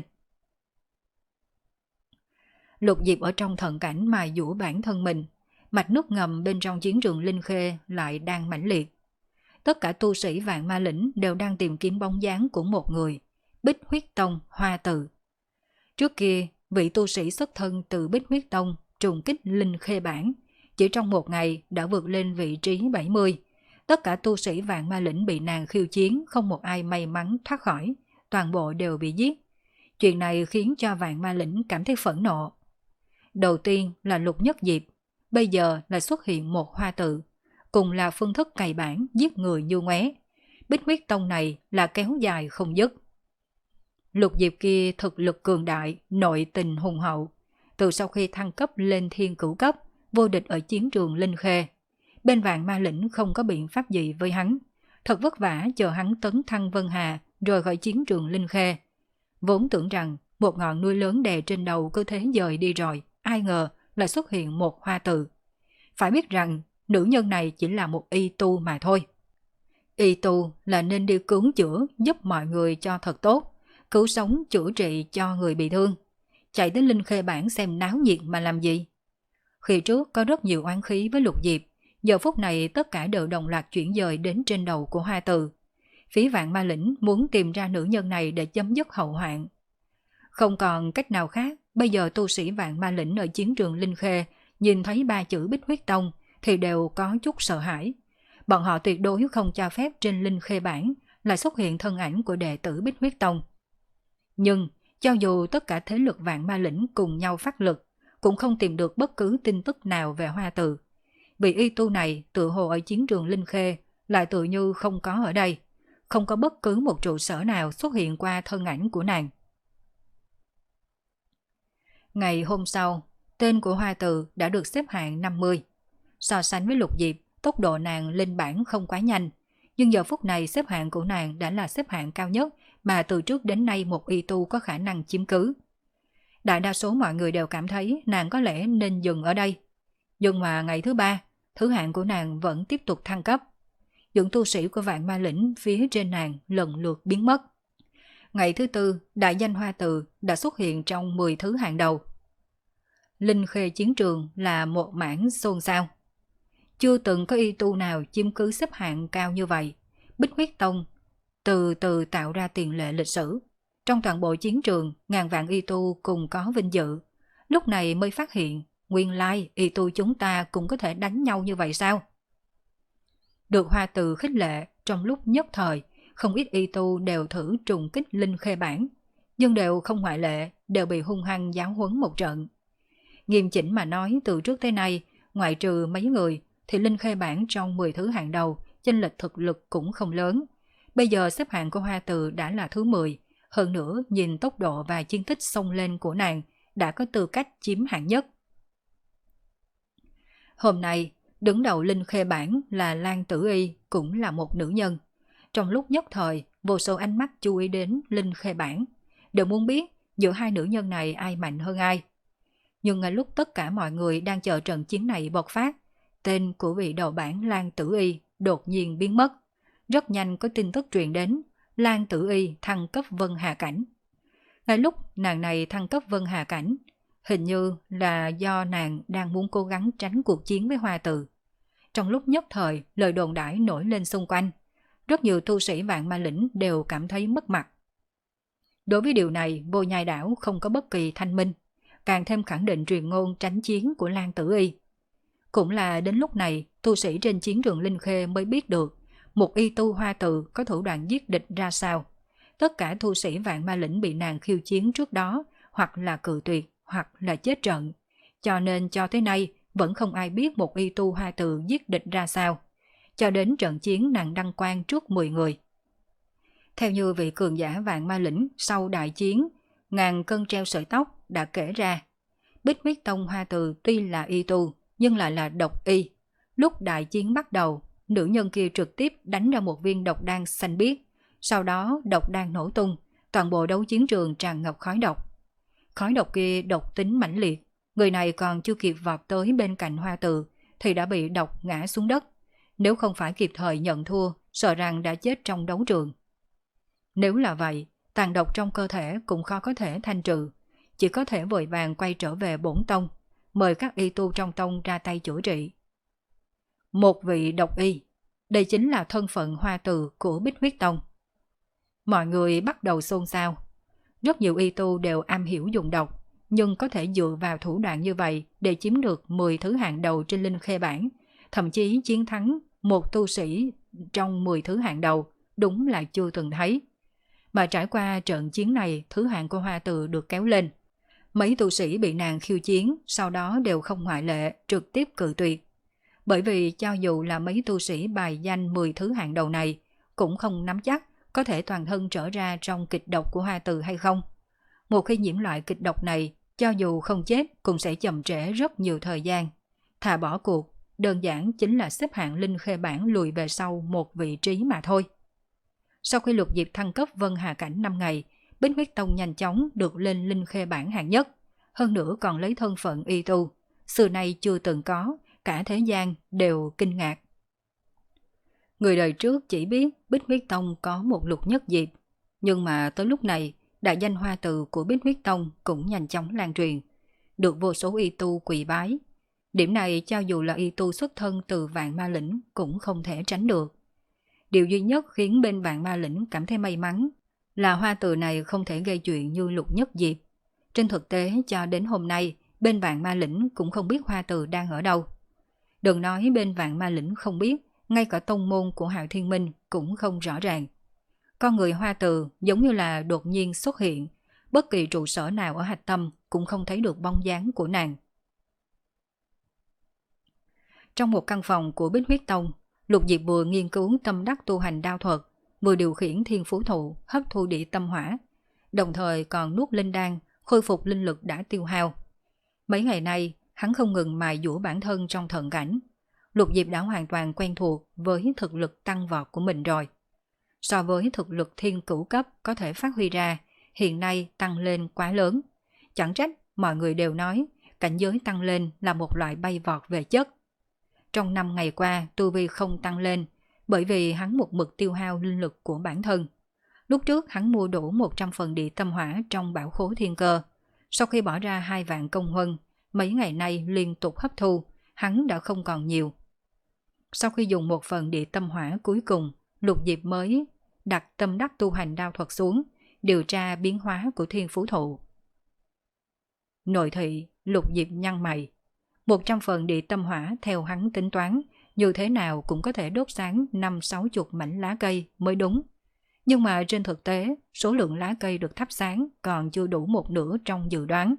S1: Lục Diệp ở trong thần cảnh mài dũa bản thân mình, mạch nước ngầm bên trong chiến trường Linh Khê lại đang mãnh liệt. Tất cả tu sĩ Vạn Ma Lĩnh đều đang tìm kiếm bóng dáng của một người, Bích Huyết Tông Hoa Từ. Trước kia, vị tu sĩ xuất thân từ Bích Huyết Tông trùng kích Linh Khê bản, chỉ trong một ngày đã vượt lên vị trí bảy mươi. Tất cả tu sĩ Vạn Ma Lĩnh bị nàng khiêu chiến, không một ai may mắn thoát khỏi, toàn bộ đều bị giết. Chuyện này khiến cho Vạn Ma Lĩnh cảm thấy phẫn nộ. Đầu tiên là Lục Nhất Diệp, bây giờ là xuất hiện một Hoa Tự, cùng là phương thức cày bản giết người như ngoé. Bích Huyết Tông này là kéo dài không dứt. Lục Diệp kia thực lực cường đại, nội tình hùng hậu. Từ sau khi thăng cấp lên thiên cửu cấp, vô địch ở chiến trường Linh Khê. Bên Vạn Ma Lĩnh không có biện pháp gì với hắn. Thật vất vả chờ hắn tấn thăng Vân Hà rồi khỏi chiến trường Linh Khê. Vốn tưởng rằng một ngọn núi lớn đè trên đầu cứ thế dời đi rồi, ai ngờ lại xuất hiện một Hoa Tự. Phải biết rằng nữ nhân này chỉ là một y tu mà thôi. Y tu là nên đi cứu chữa giúp mọi người cho thật tốt, cứu sống chữa trị cho người bị thương. Chạy đến Linh Khê bản xem náo nhiệt mà làm gì? Khi trước có rất nhiều oán khí với Lục Diệp, giờ phút này tất cả đều đồng loạt chuyển dời đến trên đầu của Hoa Từ. Phía Vạn Ma Lĩnh muốn tìm ra nữ nhân này để chấm dứt hậu hoạn. Không còn cách nào khác, bây giờ tu sĩ Vạn Ma Lĩnh ở chiến trường Linh Khê nhìn thấy ba chữ Bích Huyết Tông thì đều có chút sợ hãi. Bọn họ tuyệt đối không cho phép trên Linh Khê bản lại xuất hiện thân ảnh của đệ tử Bích Huyết Tông. Nhưng cho dù tất cả thế lực Vạn Ma Lĩnh cùng nhau phát lực, cũng không tìm được bất cứ tin tức nào về Hoa Từ. Vị y tu này tự hồ ở chiến trường Linh Khê lại tự như không có ở đây, không có bất cứ một trụ sở nào xuất hiện qua thân ảnh của nàng. Ngày hôm sau, tên của Hoa Từ đã được xếp hạng năm mươi. So sánh với Lục Diệp, tốc độ nàng lên bảng không quá nhanh, nhưng giờ phút này xếp hạng của nàng đã là xếp hạng cao nhất mà từ trước đến nay một y tu có khả năng chiếm cứ. Đại đa số mọi người đều cảm thấy nàng có lẽ nên dừng ở đây. Nhưng mà ngày thứ ba, thứ hạng của nàng vẫn tiếp tục thăng cấp. Những tu sĩ của Vạn Ma Lĩnh phía trên nàng lần lượt biến mất. Ngày thứ tư, đại danh Hoa Từ đã xuất hiện trong mười thứ hạng đầu. Linh Khê chiến trường là một mảng xôn xao. Chưa từng có y tu nào chiếm cứ xếp hạng cao như vậy. Bích Huyết Tông từ từ tạo ra tiền lệ lịch sử. Trong toàn bộ chiến trường, ngàn vạn y tu cùng có vinh dự. Lúc này mới phát hiện, nguyên lai y tu chúng ta cũng có thể đánh nhau như vậy sao? Được Hoa Từ khích lệ, trong lúc nhất thời, không ít y tu đều thử trùng kích Linh Khê bản, nhưng đều không ngoại lệ, đều bị hung hăng giáo huấn một trận. Nghiêm chỉnh mà nói, từ trước tới nay, ngoại trừ mấy người, thì Linh Khê bản trong mười thứ hạng đầu, chênh lệch thực lực cũng không lớn. Bây giờ xếp hạng của Hoa Từ đã là thứ mười, hơn nữa nhìn tốc độ và chiến tích xông lên của nàng đã có tư cách chiếm hạng nhất. Hôm nay, đứng đầu Linh Khê bản là Lan Tử Y, cũng là một nữ nhân. Trong lúc nhất thời, vô số ánh mắt chú ý đến Linh Khê bản, đều muốn biết giữa hai nữ nhân này ai mạnh hơn ai. Nhưng ngay lúc tất cả mọi người đang chờ trận chiến này bộc phát, tên của vị đầu bảng Lan Tử Y đột nhiên biến mất. Rất nhanh có tin tức truyền đến, Lan Tử Y thăng cấp Vân Hà cảnh. Ngay lúc nàng này thăng cấp Vân Hà cảnh, hình như là do nàng đang muốn cố gắng tránh cuộc chiến với Hoa Từ. Trong lúc nhất thời, lời đồn đãi nổi lên xung quanh. Rất nhiều tu sĩ Vạn Ma Lĩnh đều cảm thấy mất mặt. Đối với điều này, Vô Nhai đảo không có bất kỳ thanh minh, càng thêm khẳng định truyền ngôn tránh chiến của Lan Tử Y. Cũng là đến lúc này, tu sĩ trên chiến trường Linh Khê mới biết được một y tu Hoa Từ có thủ đoạn giết địch ra sao. Tất cả tu sĩ Vạn Ma Lĩnh bị nàng khiêu chiến trước đó hoặc là cự tuyệt hoặc là chết trận, cho nên cho tới nay vẫn không ai biết một y tu Hoa Từ giết địch ra sao, cho đến trận chiến nàng đăng quang trước mười người. Theo như vị cường giả Vạn Ma Lĩnh sau đại chiến ngàn cân treo sợi tóc đã kể ra, Bích Huyết Tông Hoa Từ tuy là y tu nhưng lại là độc y. Lúc đại chiến bắt đầu, nữ nhân kia trực tiếp đánh ra một viên độc đan xanh biếc, sau đó độc đan nổ tung, toàn bộ đấu chiến trường tràn ngập khói độc. Khói độc kia độc tính mãnh liệt, người này còn chưa kịp vọt tới bên cạnh Hoa Từ thì đã bị độc ngã xuống đất. Nếu không phải kịp thời nhận thua, sợ rằng đã chết trong đấu trường. Nếu là vậy, tàn độc trong cơ thể cũng khó có thể thanh trừ, chỉ có thể vội vàng quay trở về bổn tông, mời các y tu trong tông ra tay chữa trị. Một vị độc y, đây chính là thân phận hoa từ của Bích Huyết Tông. Mọi người bắt đầu xôn xao. Rất nhiều y tu đều am hiểu dùng độc, nhưng có thể dựa vào thủ đoạn như vậy để chiếm được mười thứ hạng đầu trên linh khê bảng, thậm chí chiến thắng một tu sĩ trong mười thứ hạng đầu, đúng là chưa từng thấy. Mà trải qua trận chiến này, thứ hạng của hoa từ được kéo lên. Mấy tu sĩ bị nàng khiêu chiến, sau đó đều không ngoại lệ, trực tiếp cự tuyệt. Bởi vì cho dù là mấy tu sĩ bài danh mười thứ hạng đầu này, cũng không nắm chắc có thể toàn thân trở ra trong kịch độc của hoa từ hay không. Một khi nhiễm loại kịch độc này, cho dù không chết cũng sẽ chậm trễ rất nhiều thời gian. Thà bỏ cuộc, đơn giản chính là xếp hạng linh khê bảng lùi về sau một vị trí mà thôi. Sau khi Lục Diệp thăng cấp Vân Hà Cảnh năm ngày, Bích Huyết Tông nhanh chóng được lên linh khê bảng hạng nhất, hơn nữa còn lấy thân phận y tu, xưa nay chưa từng có, cả thế gian đều kinh ngạc. Người đời trước chỉ biết Bích Huyết Tông có một Lục Nhất Diệp, nhưng mà tới lúc này, đại danh hoa từ của Bích Huyết Tông cũng nhanh chóng lan truyền, được vô số y tu quỳ bái. Điểm này cho dù là y tu xuất thân từ Vạn Ma Lĩnh cũng không thể tránh được. Điều duy nhất khiến bên Vạn Ma Lĩnh cảm thấy may mắn là hoa từ này không thể gây chuyện như Lục Nhất Diệp. Trên thực tế cho đến hôm nay, bên Vạn Ma Lĩnh cũng không biết hoa từ đang ở đâu. Đừng nói bên Vạn Ma Lĩnh không biết, ngay cả tông môn của Hạo Thiên Minh cũng không rõ ràng. Con người hoa từ giống như là đột nhiên xuất hiện, bất kỳ trụ sở nào ở hạch tâm cũng không thấy được bóng dáng của nàng. Trong một căn phòng của Bích Huyết Tông, Lục Diệp vừa nghiên cứu tâm đắc tu hành đao thuật, vừa điều khiển thiên phú thụ hấp thu địa tâm hỏa, đồng thời còn nuốt linh đan, khôi phục linh lực đã tiêu hao. Mấy ngày nay, hắn không ngừng mài dũa bản thân trong thần cảnh. Lục Diệp đã hoàn toàn quen thuộc với thực lực tăng vọt của mình rồi. So với thực lực thiên cửu cấp có thể phát huy ra, hiện nay tăng lên quá lớn. Chẳng trách mọi người đều nói, cảnh giới tăng lên là một loại bay vọt về chất. Trong năm ngày qua, tu vi không tăng lên, bởi vì hắn một mực tiêu hao linh lực của bản thân. Lúc trước hắn mua đủ một trăm phần địa tâm hỏa trong bảo khố thiên cơ. Sau khi bỏ ra hai vạn công huân, mấy ngày nay liên tục hấp thu, hắn đã không còn nhiều. Sau khi dùng một phần địa tâm hỏa cuối cùng, Lục Diệp mới đặt tâm đắc tu hành đao thuật xuống, điều tra biến hóa của thiên phú thụ. Nội thị, Lục Diệp nhăn mày. Một trăm phần địa tâm hỏa theo hắn tính toán, như thế nào cũng có thể đốt sáng năm sáu chục mảnh lá cây mới đúng. Nhưng mà trên thực tế, số lượng lá cây được thắp sáng còn chưa đủ một nửa trong dự đoán.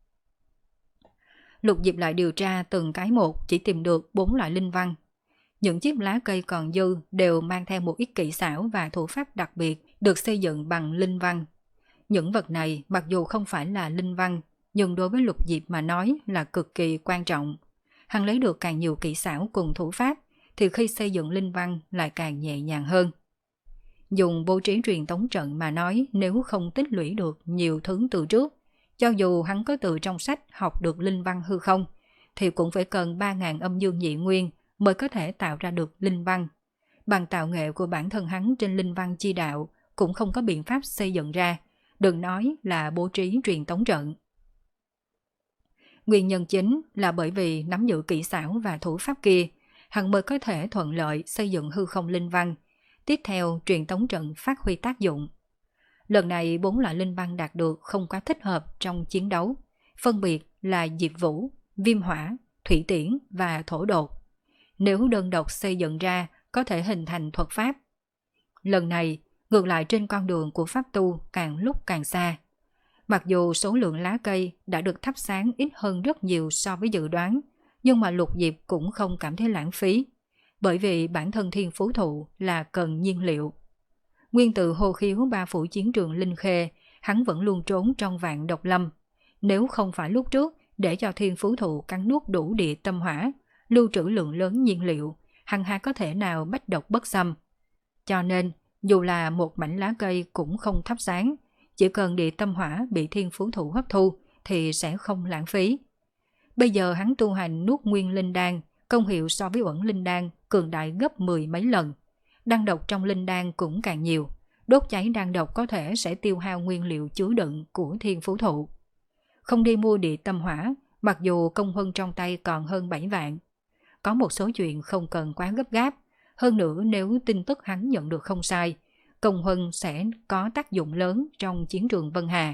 S1: Lục Diệp lại điều tra từng cái một, chỉ tìm được bốn loại linh văn. Những chiếc lá cây còn dư đều mang theo một ít kỹ xảo và thủ pháp đặc biệt được xây dựng bằng linh văn. Những vật này mặc dù không phải là linh văn, nhưng đối với Lục Diệp mà nói là cực kỳ quan trọng. Hắn lấy được càng nhiều kỹ xảo cùng thủ pháp, thì khi xây dựng linh văn lại càng nhẹ nhàng hơn. Dùng bố trí truyền tống trận mà nói, nếu không tích lũy được nhiều thứ từ trước, cho dù hắn có từ trong sách học được linh văn hư không, thì cũng phải cần ba nghìn âm dương nhị nguyên mới có thể tạo ra được linh văn. Bằng tạo nghệ của bản thân hắn trên linh văn chi đạo cũng không có biện pháp xây dựng ra, đừng nói là bố trí truyền tống trận. Nguyên nhân chính là bởi vì nắm giữ kỹ xảo và thủ pháp kia, hắn mới có thể thuận lợi xây dựng hư không linh văn. Tiếp theo truyền tống trận phát huy tác dụng. Lần này bốn loại linh văn đạt được không quá thích hợp trong chiến đấu, phân biệt là diệp vũ, viêm hỏa, thủy tiễn và thổ đột. Nếu đơn độc xây dựng ra có thể hình thành thuật pháp. Lần này, ngược lại trên con đường của pháp tu càng lúc càng xa. Mặc dù số lượng lá cây đã được thắp sáng ít hơn rất nhiều so với dự đoán, nhưng mà Lục Diệp cũng không cảm thấy lãng phí, bởi vì bản thân thiên phú thụ là cần nhiên liệu. Nguyên từ hô khiếu ba phủ chiến trường Linh Khê, hắn vẫn luôn trốn trong vạn độc lâm. Nếu không phải lúc trước để cho thiên phú thụ cắn nuốt đủ địa tâm hỏa, lưu trữ lượng lớn nhiên liệu, hắn há có thể nào bách độc bất xâm. Cho nên, dù là một mảnh lá cây cũng không thắp sáng, chỉ cần địa tâm hỏa bị thiên phú thụ hấp thu thì sẽ không lãng phí. Bây giờ hắn tu hành nuốt nguyên linh đan, công hiệu so với uẩn linh đan cường đại gấp mười mấy lần. Đan độc trong linh đan cũng càng nhiều. Đốt cháy đan độc có thể sẽ tiêu hao nguyên liệu chứa đựng của thiên phú thụ. Không đi mua địa tâm hỏa, mặc dù công huân trong tay còn hơn bảy vạn. Có một số chuyện không cần quá gấp gáp. Hơn nữa nếu tin tức hắn nhận được không sai, công huân sẽ có tác dụng lớn trong chiến trường Vân Hà.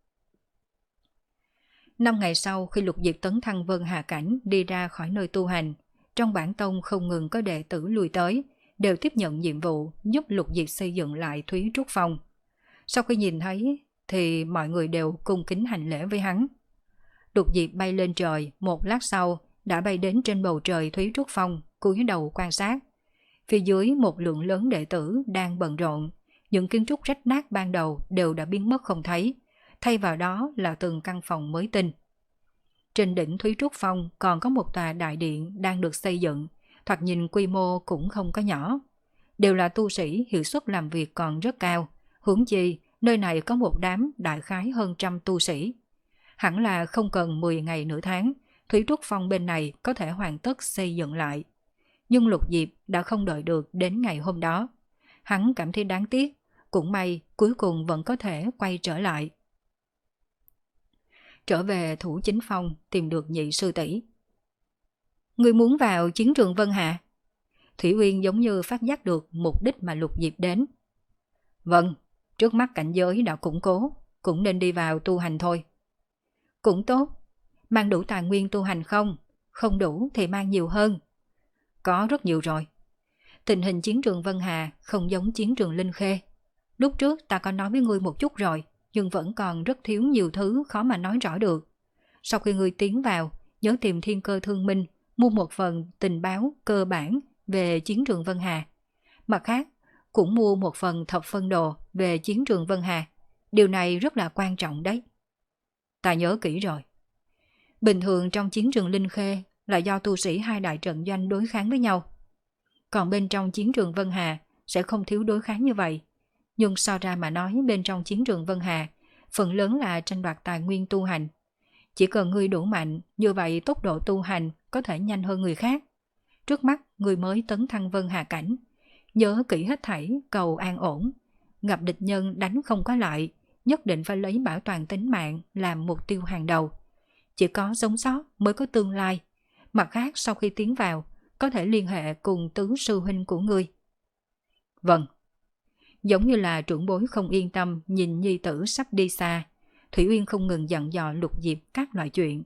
S1: Năm ngày sau khi Lục Diệp tấn thăng Vân Hà cảnh đi ra khỏi nơi tu hành, trong bản tông không ngừng có đệ tử lui tới, đều tiếp nhận nhiệm vụ giúp Lục Diệp xây dựng lại Thúy Trúc Phong. Sau khi nhìn thấy thì mọi người đều cung kính hành lễ với hắn. Lục Diệp bay lên trời, một lát sau đã bay đến trên bầu trời Thúy Trúc Phong, cúi đầu quan sát. Phía dưới một lượng lớn đệ tử đang bận rộn, những kiến trúc rách nát ban đầu đều đã biến mất không thấy, thay vào đó là từng căn phòng mới tinh. Trên đỉnh Thúy Trúc Phong còn có một tòa đại điện đang được xây dựng, thoạt nhìn quy mô cũng không có nhỏ. Đều là tu sĩ, hiệu suất làm việc còn rất cao, huống chi nơi này có một đám đại khái hơn trăm tu sĩ. Hẳn là không cần mười ngày nửa tháng, Thúy Trúc Phong bên này có thể hoàn tất xây dựng lại. Nhưng Lục Diệp đã không đợi được đến ngày hôm đó. Hắn cảm thấy đáng tiếc, cũng may cuối cùng vẫn có thể quay trở lại. Trở về Thủ Chính Phong tìm được nhị sư tỷ. Người muốn vào chiến trường Vân Hà? Thủy Uyên giống như phát giác được mục đích mà Lục Diệp đến. Vâng, trước mắt cảnh giới đã củng cố, cũng nên đi vào tu hành thôi. Cũng tốt, mang đủ tài nguyên tu hành không? Không đủ thì mang nhiều hơn. Có rất nhiều rồi. Tình hình chiến trường Vân Hà không giống chiến trường Linh Khê. Lúc trước ta có nói với ngươi một chút rồi, nhưng vẫn còn rất thiếu nhiều thứ khó mà nói rõ được. Sau khi ngươi tiến vào, nhớ tìm Thiên Cơ Thương Minh, mua một phần tình báo cơ bản về chiến trường Vân Hà. Mặt khác, cũng mua một phần thập phân đồ về chiến trường Vân Hà. Điều này rất là quan trọng đấy. Ta nhớ kỹ rồi. Bình thường trong chiến trường Linh Khê là do tu sĩ hai đại trận doanh đối kháng với nhau. Còn bên trong chiến trường Vân Hà sẽ không thiếu đối kháng như vậy. Nhưng so ra mà nói bên trong chiến trường Vân Hà, phần lớn là tranh đoạt tài nguyên tu hành. Chỉ cần ngươi đủ mạnh, như vậy tốc độ tu hành có thể nhanh hơn người khác. Trước mắt, ngươi mới tấn thăng Vân Hà cảnh. Nhớ kỹ hết thảy, cầu an ổn. Gặp địch nhân đánh không có lại, nhất định phải lấy bảo toàn tính mạng làm mục tiêu hàng đầu. Chỉ có sống sót mới có tương lai. Mặt khác sau khi tiến vào, có thể liên hệ cùng tứ sư huynh của ngươi. Vâng. Giống như là trưởng bối không yên tâm nhìn nhi tử sắp đi xa, Thủy Uyên không ngừng dặn dò Lục Diệp các loại chuyện.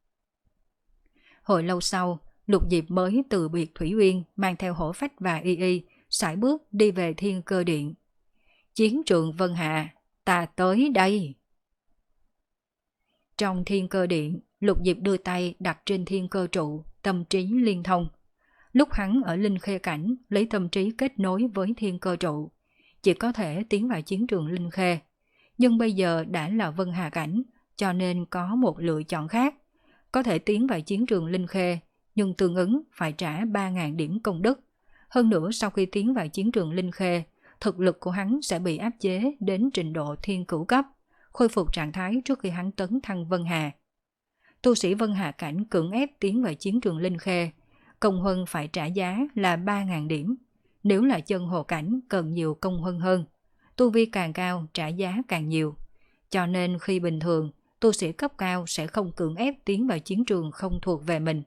S1: Hồi lâu sau, Lục Diệp mới từ biệt Thủy Uyên mang theo hổ phách và y y, sải bước đi về Thiên Cơ Điện. Chiến trường Vân Hạ, ta tới đây. Trong Thiên Cơ Điện, Lục Diệp đưa tay đặt trên thiên cơ trụ, tâm trí liên thông. Lúc hắn ở Linh Khê cảnh, lấy tâm trí kết nối với thiên cơ trụ, chỉ có thể tiến vào chiến trường Linh Khê. Nhưng bây giờ đã là Vân Hà cảnh, cho nên có một lựa chọn khác. Có thể tiến vào chiến trường Linh Khê, nhưng tương ứng phải trả ba nghìn điểm công đức. Hơn nữa sau khi tiến vào chiến trường Linh Khê, thực lực của hắn sẽ bị áp chế đến trình độ thiên cửu cấp, khôi phục trạng thái trước khi hắn tấn thăng Vân Hà. Tu sĩ Vân Hà cảnh cưỡng ép tiến vào chiến trường Linh Khê, công huân phải trả giá là ba nghìn điểm. Nếu là chân hồ cảnh cần nhiều công huân hơn, tu vi càng cao trả giá càng nhiều. Cho nên khi bình thường, tu sĩ cấp cao sẽ không cưỡng ép tiến vào chiến trường không thuộc về mình.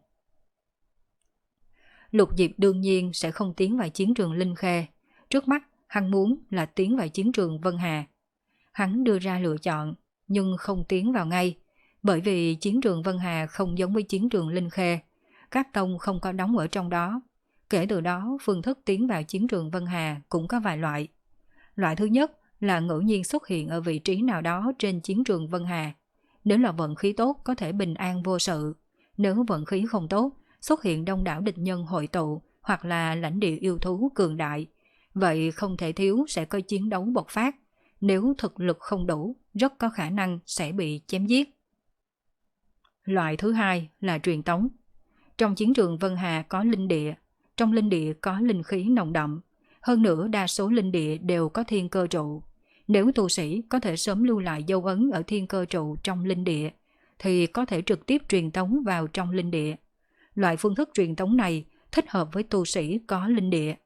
S1: Lục Diệp đương nhiên sẽ không tiến vào chiến trường Linh Khê. Trước mắt, hắn muốn là tiến vào chiến trường Vân Hà. Hắn đưa ra lựa chọn, nhưng không tiến vào ngay, bởi vì chiến trường Vân Hà không giống với chiến trường Linh Khê. Các tông không có đóng ở trong đó. Kể từ đó, phương thức tiến vào chiến trường Vân Hà cũng có vài loại. Loại thứ nhất là ngẫu nhiên xuất hiện ở vị trí nào đó trên chiến trường Vân Hà. Nếu là vận khí tốt có thể bình an vô sự. Nếu vận khí không tốt, xuất hiện đông đảo địch nhân hội tụ hoặc là lãnh địa yêu thú cường đại. Vậy không thể thiếu sẽ có chiến đấu bộc phát. Nếu thực lực không đủ, rất có khả năng sẽ bị chém giết. Loại thứ hai là truyền tống. Trong chiến trường Vân Hà có linh địa. Trong linh địa có linh khí nồng đậm. Hơn nữa đa số linh địa đều có thiên cơ trụ. Nếu tu sĩ có thể sớm lưu lại dấu ấn ở thiên cơ trụ trong linh địa, thì có thể trực tiếp truyền tống vào trong linh địa. Loại phương thức truyền tống này thích hợp với tu sĩ có linh địa.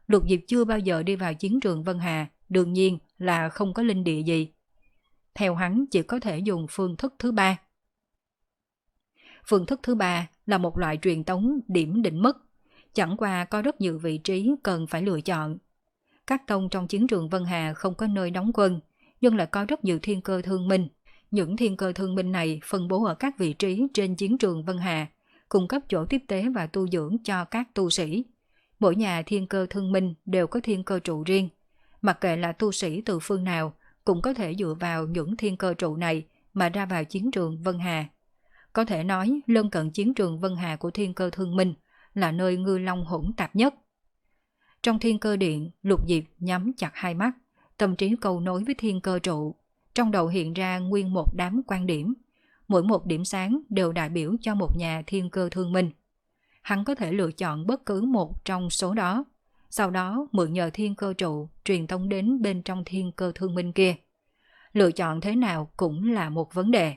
S1: Lục Diệp chưa bao giờ đi vào chiến trường Vân Hà, đương nhiên là không có linh địa gì. Theo hắn chỉ có thể dùng phương thức thứ ba. Phương thức thứ ba là một loại truyền tống điểm định mức, chẳng qua có rất nhiều vị trí cần phải lựa chọn. Các tông trong chiến trường Vân Hà không có nơi đóng quân, nhưng lại có rất nhiều thiên cơ thương minh. Những thiên cơ thương minh này phân bố ở các vị trí trên chiến trường Vân Hà, cung cấp chỗ tiếp tế và tu dưỡng cho các tu sĩ. Mỗi nhà thiên cơ thương minh đều có thiên cơ trụ riêng. Mặc kệ là tu sĩ từ phương nào, cũng có thể dựa vào những thiên cơ trụ này mà ra vào chiến trường Vân Hà. Có thể nói, lân cận chiến trường Vân Hà của thiên cơ thương minh là nơi ngư long hỗn tạp nhất. Trong thiên cơ điện, Lục Diệp nhắm chặt hai mắt, tâm trí cầu nối với thiên cơ trụ. Trong đầu hiện ra nguyên một đám quan điểm. Mỗi một điểm sáng đều đại biểu cho một nhà thiên cơ thương minh. Hắn có thể lựa chọn bất cứ một trong số đó. Sau đó mượn nhờ thiên cơ trụ truyền tống đến bên trong thiên cơ thương minh kia. Lựa chọn thế nào cũng là một vấn đề.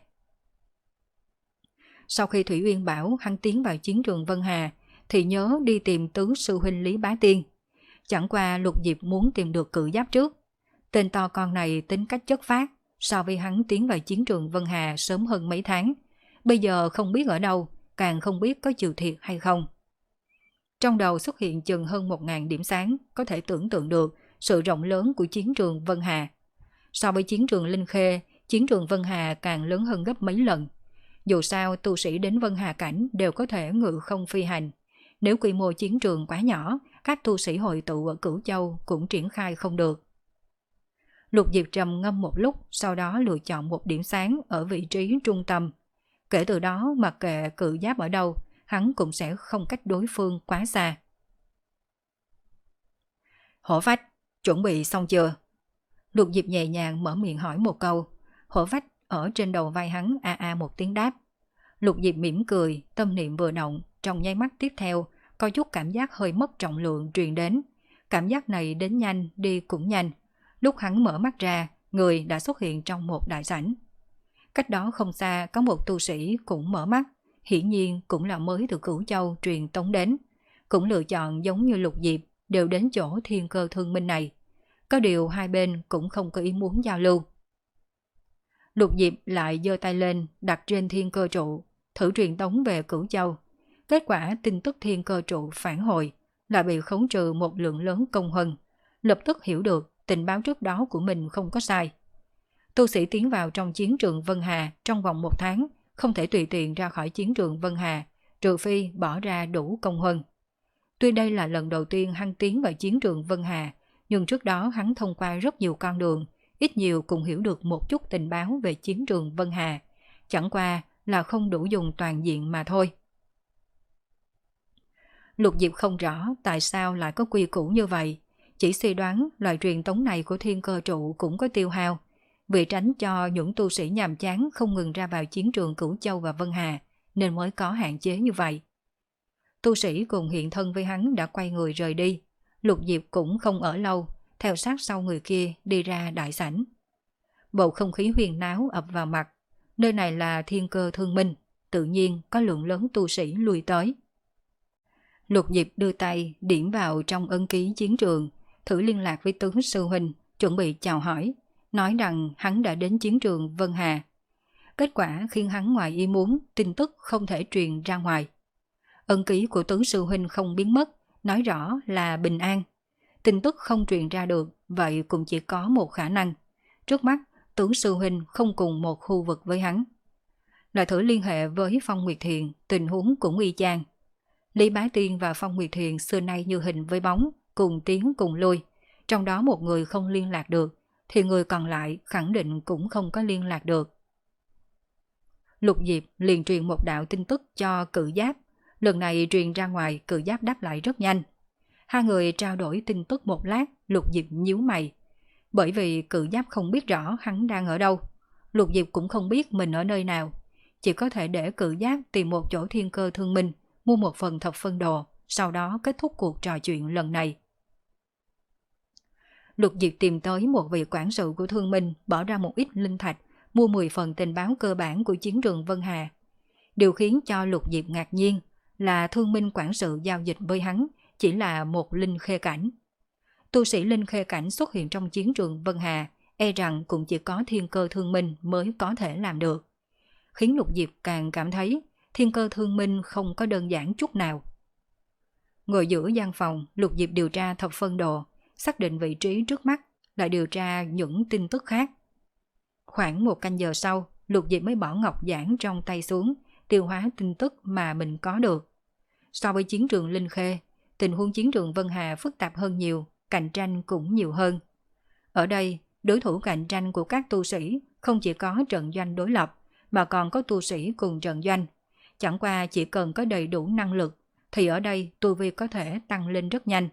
S1: Sau khi Thủy Uyên bảo hắn tiến vào chiến trường Vân Hà, thì nhớ đi tìm tứ sư huynh Lý Bá Tiên. Chẳng qua Lục Diệp muốn tìm được cự giáp trước. Tên to con này tính cách chất phác, so với hắn tiến vào chiến trường Vân Hà sớm hơn mấy tháng. Bây giờ không biết ở đâu, càng không biết có chịu thiệt hay không. Trong đầu xuất hiện chừng hơn một ngàn điểm sáng, có thể tưởng tượng được sự rộng lớn của chiến trường Vân Hà. So với chiến trường Linh Khê, chiến trường Vân Hà càng lớn hơn gấp mấy lần. Dù sao, tu sĩ đến Vân Hà cảnh đều có thể ngự không phi hành. Nếu quy mô chiến trường quá nhỏ, các tu sĩ hội tụ ở Cửu Châu cũng triển khai không được. Lục Diệp trầm ngâm một lúc, sau đó lựa chọn một điểm sáng ở vị trí trung tâm. Kể từ đó, mặc kệ cự giáp ở đâu, hắn cũng sẽ không cách đối phương quá xa. Hổ Phách, chuẩn bị xong chưa? Lục Diệp nhẹ nhàng mở miệng hỏi một câu. Hổ Phách ở trên đầu vai hắn a a một tiếng đáp. Lục Diệp mỉm cười, tâm niệm vừa động, trong nháy mắt tiếp theo, có chút cảm giác hơi mất trọng lượng truyền đến. Cảm giác này đến nhanh, đi cũng nhanh. Lúc hắn mở mắt ra, người đã xuất hiện trong một đại sảnh. Cách đó không xa có một tu sĩ cũng mở mắt, hiển nhiên cũng là mới từ Cửu Châu truyền tống đến. Cũng lựa chọn giống như Lục Diệp, đều đến chỗ thiên cơ thương minh này. Có điều hai bên cũng không có ý muốn giao lưu. Lục Diệp lại giơ tay lên, đặt trên thiên cơ trụ, thử truyền tống về Cửu Châu. Kết quả tin tức thiên cơ trụ phản hồi, là bị khống trừ một lượng lớn công huân. Lập tức hiểu được tình báo trước đó của mình không có sai. Tu sĩ tiến vào trong chiến trường Vân Hà trong vòng một tháng, không thể tùy tiện ra khỏi chiến trường Vân Hà, trừ phi bỏ ra đủ công huân. Tuy đây là lần đầu tiên hắn tiến vào chiến trường Vân Hà, nhưng trước đó hắn thông qua rất nhiều con đường, ít nhiều cũng hiểu được một chút tình báo về chiến trường Vân Hà, chẳng qua là không đủ dùng toàn diện mà thôi. Lục Diệp không rõ tại sao lại có quy củ như vậy, chỉ suy đoán loại truyền tống này của thiên cơ trụ cũng có tiêu hao, vì tránh cho những tu sĩ nhàm chán không ngừng ra vào chiến trường Cửu Châu và Vân Hà, nên mới có hạn chế như vậy. Tu sĩ cùng hiện thân với hắn đã quay người rời đi, Lục Diệp cũng không ở lâu, theo sát sau người kia đi ra đại sảnh. Bầu không khí huyền náo ập vào mặt, nơi này là thiên cơ thương minh, tự nhiên có lượng lớn tu sĩ lui tới. Lục Diệp đưa tay điểm vào trong ấn ký chiến trường, thử liên lạc với tướng sư huynh, chuẩn bị chào hỏi, nói rằng hắn đã đến chiến trường Vân Hà. Kết quả khiến hắn ngoài ý muốn, tin tức không thể truyền ra ngoài. Ấn ký của tướng sư huynh không biến mất, nói rõ là bình an. Tin tức không truyền ra được, vậy cũng chỉ có một khả năng. Trước mắt, tướng sư huynh không cùng một khu vực với hắn. Lại thử liên hệ với Phong Nguyệt Thiền, tình huống cũng y chang. Lý Bá Tiên và Phong Nguyệt Thiền xưa nay như hình với bóng, cùng tiến cùng lui. Trong đó một người không liên lạc được, thì người còn lại khẳng định cũng không có liên lạc được. Lục Diệp liền truyền một đạo tin tức cho cự giáp. Lần này truyền ra ngoài, cự giáp đáp lại rất nhanh. Hai người trao đổi tin tức một lát, Lục Diệp nhíu mày. Bởi vì cự giáp không biết rõ hắn đang ở đâu. Lục Diệp cũng không biết mình ở nơi nào. Chỉ có thể để cự giáp tìm một chỗ thiên cơ thương minh, mua một phần thập phân đồ, sau đó kết thúc cuộc trò chuyện lần này. Lục Diệp tìm tới một vị quản sự của thương minh, bỏ ra một ít linh thạch, mua mười phần tình báo cơ bản của chiến trường Vân Hà. Điều khiến cho Lục Diệp ngạc nhiên là thương minh quản sự giao dịch với hắn chỉ là một linh khê cảnh. Tu sĩ linh khê cảnh xuất hiện trong chiến trường Vân Hà, e rằng cũng chỉ có thiên cơ thương minh mới có thể làm được. Khiến Lục Diệp càng cảm thấy thiên cơ thương minh không có đơn giản chút nào. Ngồi giữa gian phòng, Lục Diệp điều tra thập phân đồ, xác định vị trí trước mắt, lại điều tra những tin tức khác. Khoảng một canh giờ sau, Lục Diệp mới bỏ ngọc giản trong tay xuống, tiêu hóa tin tức mà mình có được. So với chiến trường Linh Khê, tình huống chiến trường Vân Hà phức tạp hơn nhiều, cạnh tranh cũng nhiều hơn. Ở đây, đối thủ cạnh tranh của các tu sĩ không chỉ có trận doanh đối lập, mà còn có tu sĩ cùng trận doanh. Chẳng qua chỉ cần có đầy đủ năng lực, thì ở đây tu vi có thể tăng lên rất nhanh.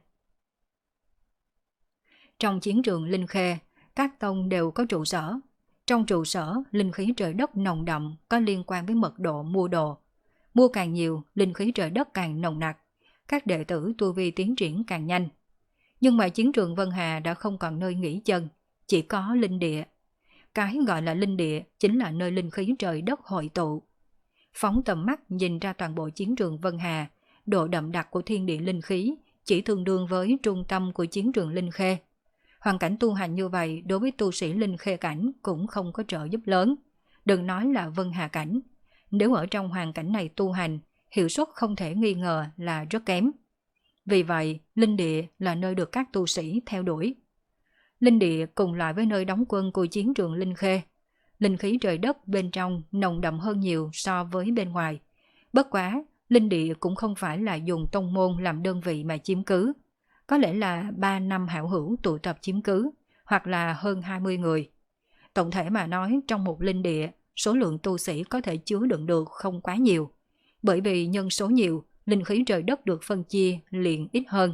S1: Trong chiến trường Linh Khê, các tông đều có trụ sở. Trong trụ sở, linh khí trời đất nồng đậm có liên quan với mật độ mua đồ. Mua càng nhiều, linh khí trời đất càng nồng nặc. Các đệ tử tu vi tiến triển càng nhanh. Nhưng mà chiến trường Vân Hà đã không còn nơi nghỉ chân, chỉ có linh địa. Cái gọi là linh địa chính là nơi linh khí trời đất hội tụ. Phóng tầm mắt nhìn ra toàn bộ chiến trường Vân Hà, độ đậm đặc của thiên địa linh khí chỉ tương đương với trung tâm của chiến trường Linh Khê. Hoàn cảnh tu hành như vậy đối với tu sĩ Linh Khê cảnh cũng không có trợ giúp lớn, đừng nói là Vân Hà cảnh. Nếu ở trong hoàn cảnh này tu hành, hiệu suất không thể nghi ngờ là rất kém. Vì vậy, linh địa là nơi được các tu sĩ theo đuổi. Linh địa cùng loại với nơi đóng quân của chiến trường Linh Khê. Linh khí trời đất bên trong nồng đậm hơn nhiều so với bên ngoài. Bất quá, linh địa cũng không phải là dùng tông môn làm đơn vị mà chiếm cứ. Có lẽ là ba năm hảo hữu tụ tập chiếm cứ, hoặc là hơn hai mươi người. Tổng thể mà nói, trong một linh địa, số lượng tu sĩ có thể chứa đựng được không quá nhiều. Bởi vì nhân số nhiều, linh khí trời đất được phân chia liền ít hơn.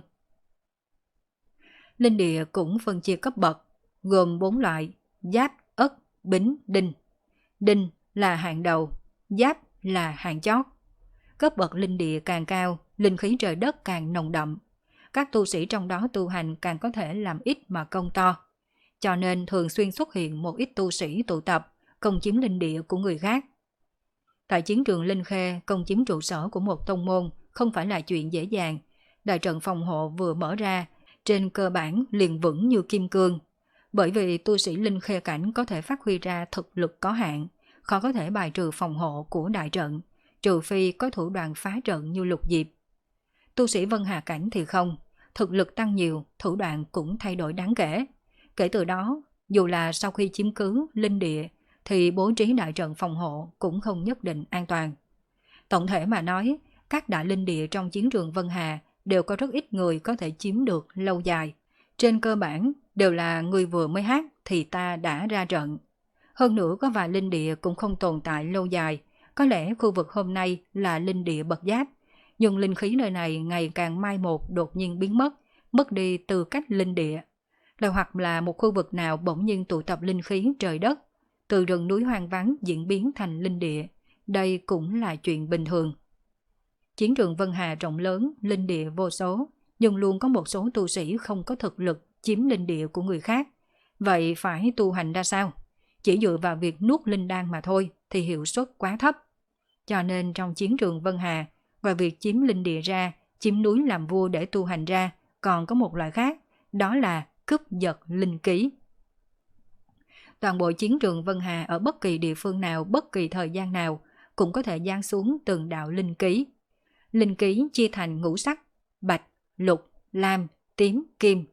S1: Linh địa cũng phân chia cấp bậc, gồm bốn loại: giáp, ất, bính, đinh. Đinh là hạng đầu, giáp là hạng chót. Cấp bậc linh địa càng cao, linh khí trời đất càng nồng đậm. Các tu sĩ trong đó tu hành càng có thể làm ít mà công to. Cho nên thường xuyên xuất hiện một ít tu sĩ tụ tập, công chiếm linh địa của người khác. Tại chiến trường Linh Khê, công chiếm trụ sở của một tông môn không phải là chuyện dễ dàng. Đại trận phòng hộ vừa mở ra, trên cơ bản liền vững như kim cương. Bởi vì tu sĩ Linh Khê cảnh có thể phát huy ra thực lực có hạn, khó có thể bài trừ phòng hộ của đại trận, trừ phi có thủ đoạn phá trận như Lục Diệp. Tu sĩ Vân Hà cảnh thì không, thực lực tăng nhiều, thủ đoạn cũng thay đổi đáng kể. Kể từ đó, dù là sau khi chiếm cứ linh địa, thì bố trí đại trận phòng hộ cũng không nhất định an toàn. Tổng thể mà nói, các đại linh địa trong chiến trường Vân Hà đều có rất ít người có thể chiếm được lâu dài. Trên cơ bản, đều là người vừa mới hát thì ta đã ra trận. Hơn nữa có vài linh địa cũng không tồn tại lâu dài. Có lẽ khu vực hôm nay là linh địa bậc giáp, nhưng linh khí nơi này ngày càng mai một đột nhiên biến mất, mất đi tư cách linh địa. Lại hoặc là một khu vực nào bỗng nhiên tụ tập linh khí trời đất, từ rừng núi hoang vắng diễn biến thành linh địa, đây cũng là chuyện bình thường. Chiến trường Vân Hà rộng lớn, linh địa vô số, nhưng luôn có một số tu sĩ không có thực lực chiếm linh địa của người khác. Vậy phải tu hành ra sao? Chỉ dựa vào việc nuốt linh đan mà thôi thì hiệu suất quá thấp. Cho nên trong chiến trường Vân Hà, ngoài việc chiếm linh địa ra, chiếm núi làm vua để tu hành ra, còn có một loại khác, đó là cướp giật linh ký. Toàn bộ chiến trường Vân Hà ở bất kỳ địa phương nào, bất kỳ thời gian nào, cũng có thể giáng xuống từng đạo linh ký. Linh ký chia thành ngũ sắc: bạch, lục, lam, tím, kim.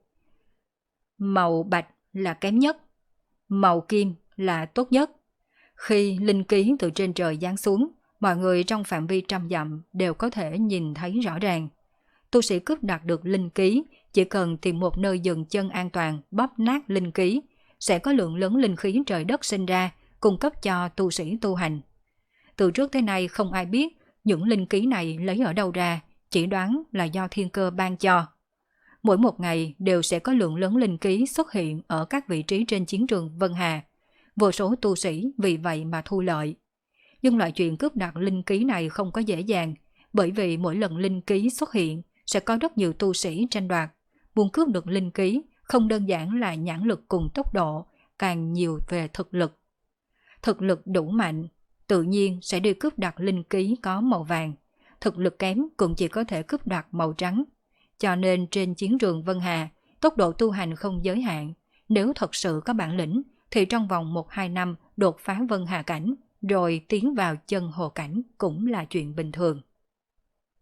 S1: Màu bạch là kém nhất, màu kim là tốt nhất. Khi linh ký từ trên trời giáng xuống, mọi người trong phạm vi trăm dặm đều có thể nhìn thấy rõ ràng. Tu sĩ cướp đạt được linh ký, chỉ cần tìm một nơi dừng chân an toàn, bóp nát linh ký, sẽ có lượng lớn linh khí trời đất sinh ra, cung cấp cho tu sĩ tu hành. Từ trước tới nay không ai biết những linh ký này lấy ở đâu ra, chỉ đoán là do thiên cơ ban cho. Mỗi một ngày đều sẽ có lượng lớn linh ký xuất hiện ở các vị trí trên chiến trường Vân Hà. Vô số tu sĩ vì vậy mà thu lợi. Nhưng loại chuyện cướp đoạt linh ký này không có dễ dàng, bởi vì mỗi lần linh ký xuất hiện sẽ có rất nhiều tu sĩ tranh đoạt. Muốn cướp được linh ký không đơn giản là nhãn lực cùng tốc độ, càng nhiều về thực lực. Thực lực đủ mạnh, tự nhiên sẽ đi cướp đoạt linh ký có màu vàng. Thực lực kém cũng chỉ có thể cướp đoạt màu trắng. Cho nên trên chiến trường Vân Hà, Tốc độ tu hành không giới hạn, nếu thật sự có bản lĩnh thì trong vòng một hai năm đột phá vân hà cảnh, rồi tiến vào chân hồ cảnh cũng là chuyện bình thường.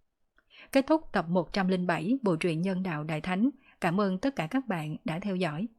S1: Kết thúc tập một trăm lẻ bảy Bộ truyện Nhân đạo Đại Thánh. Cảm ơn tất cả các bạn đã theo dõi.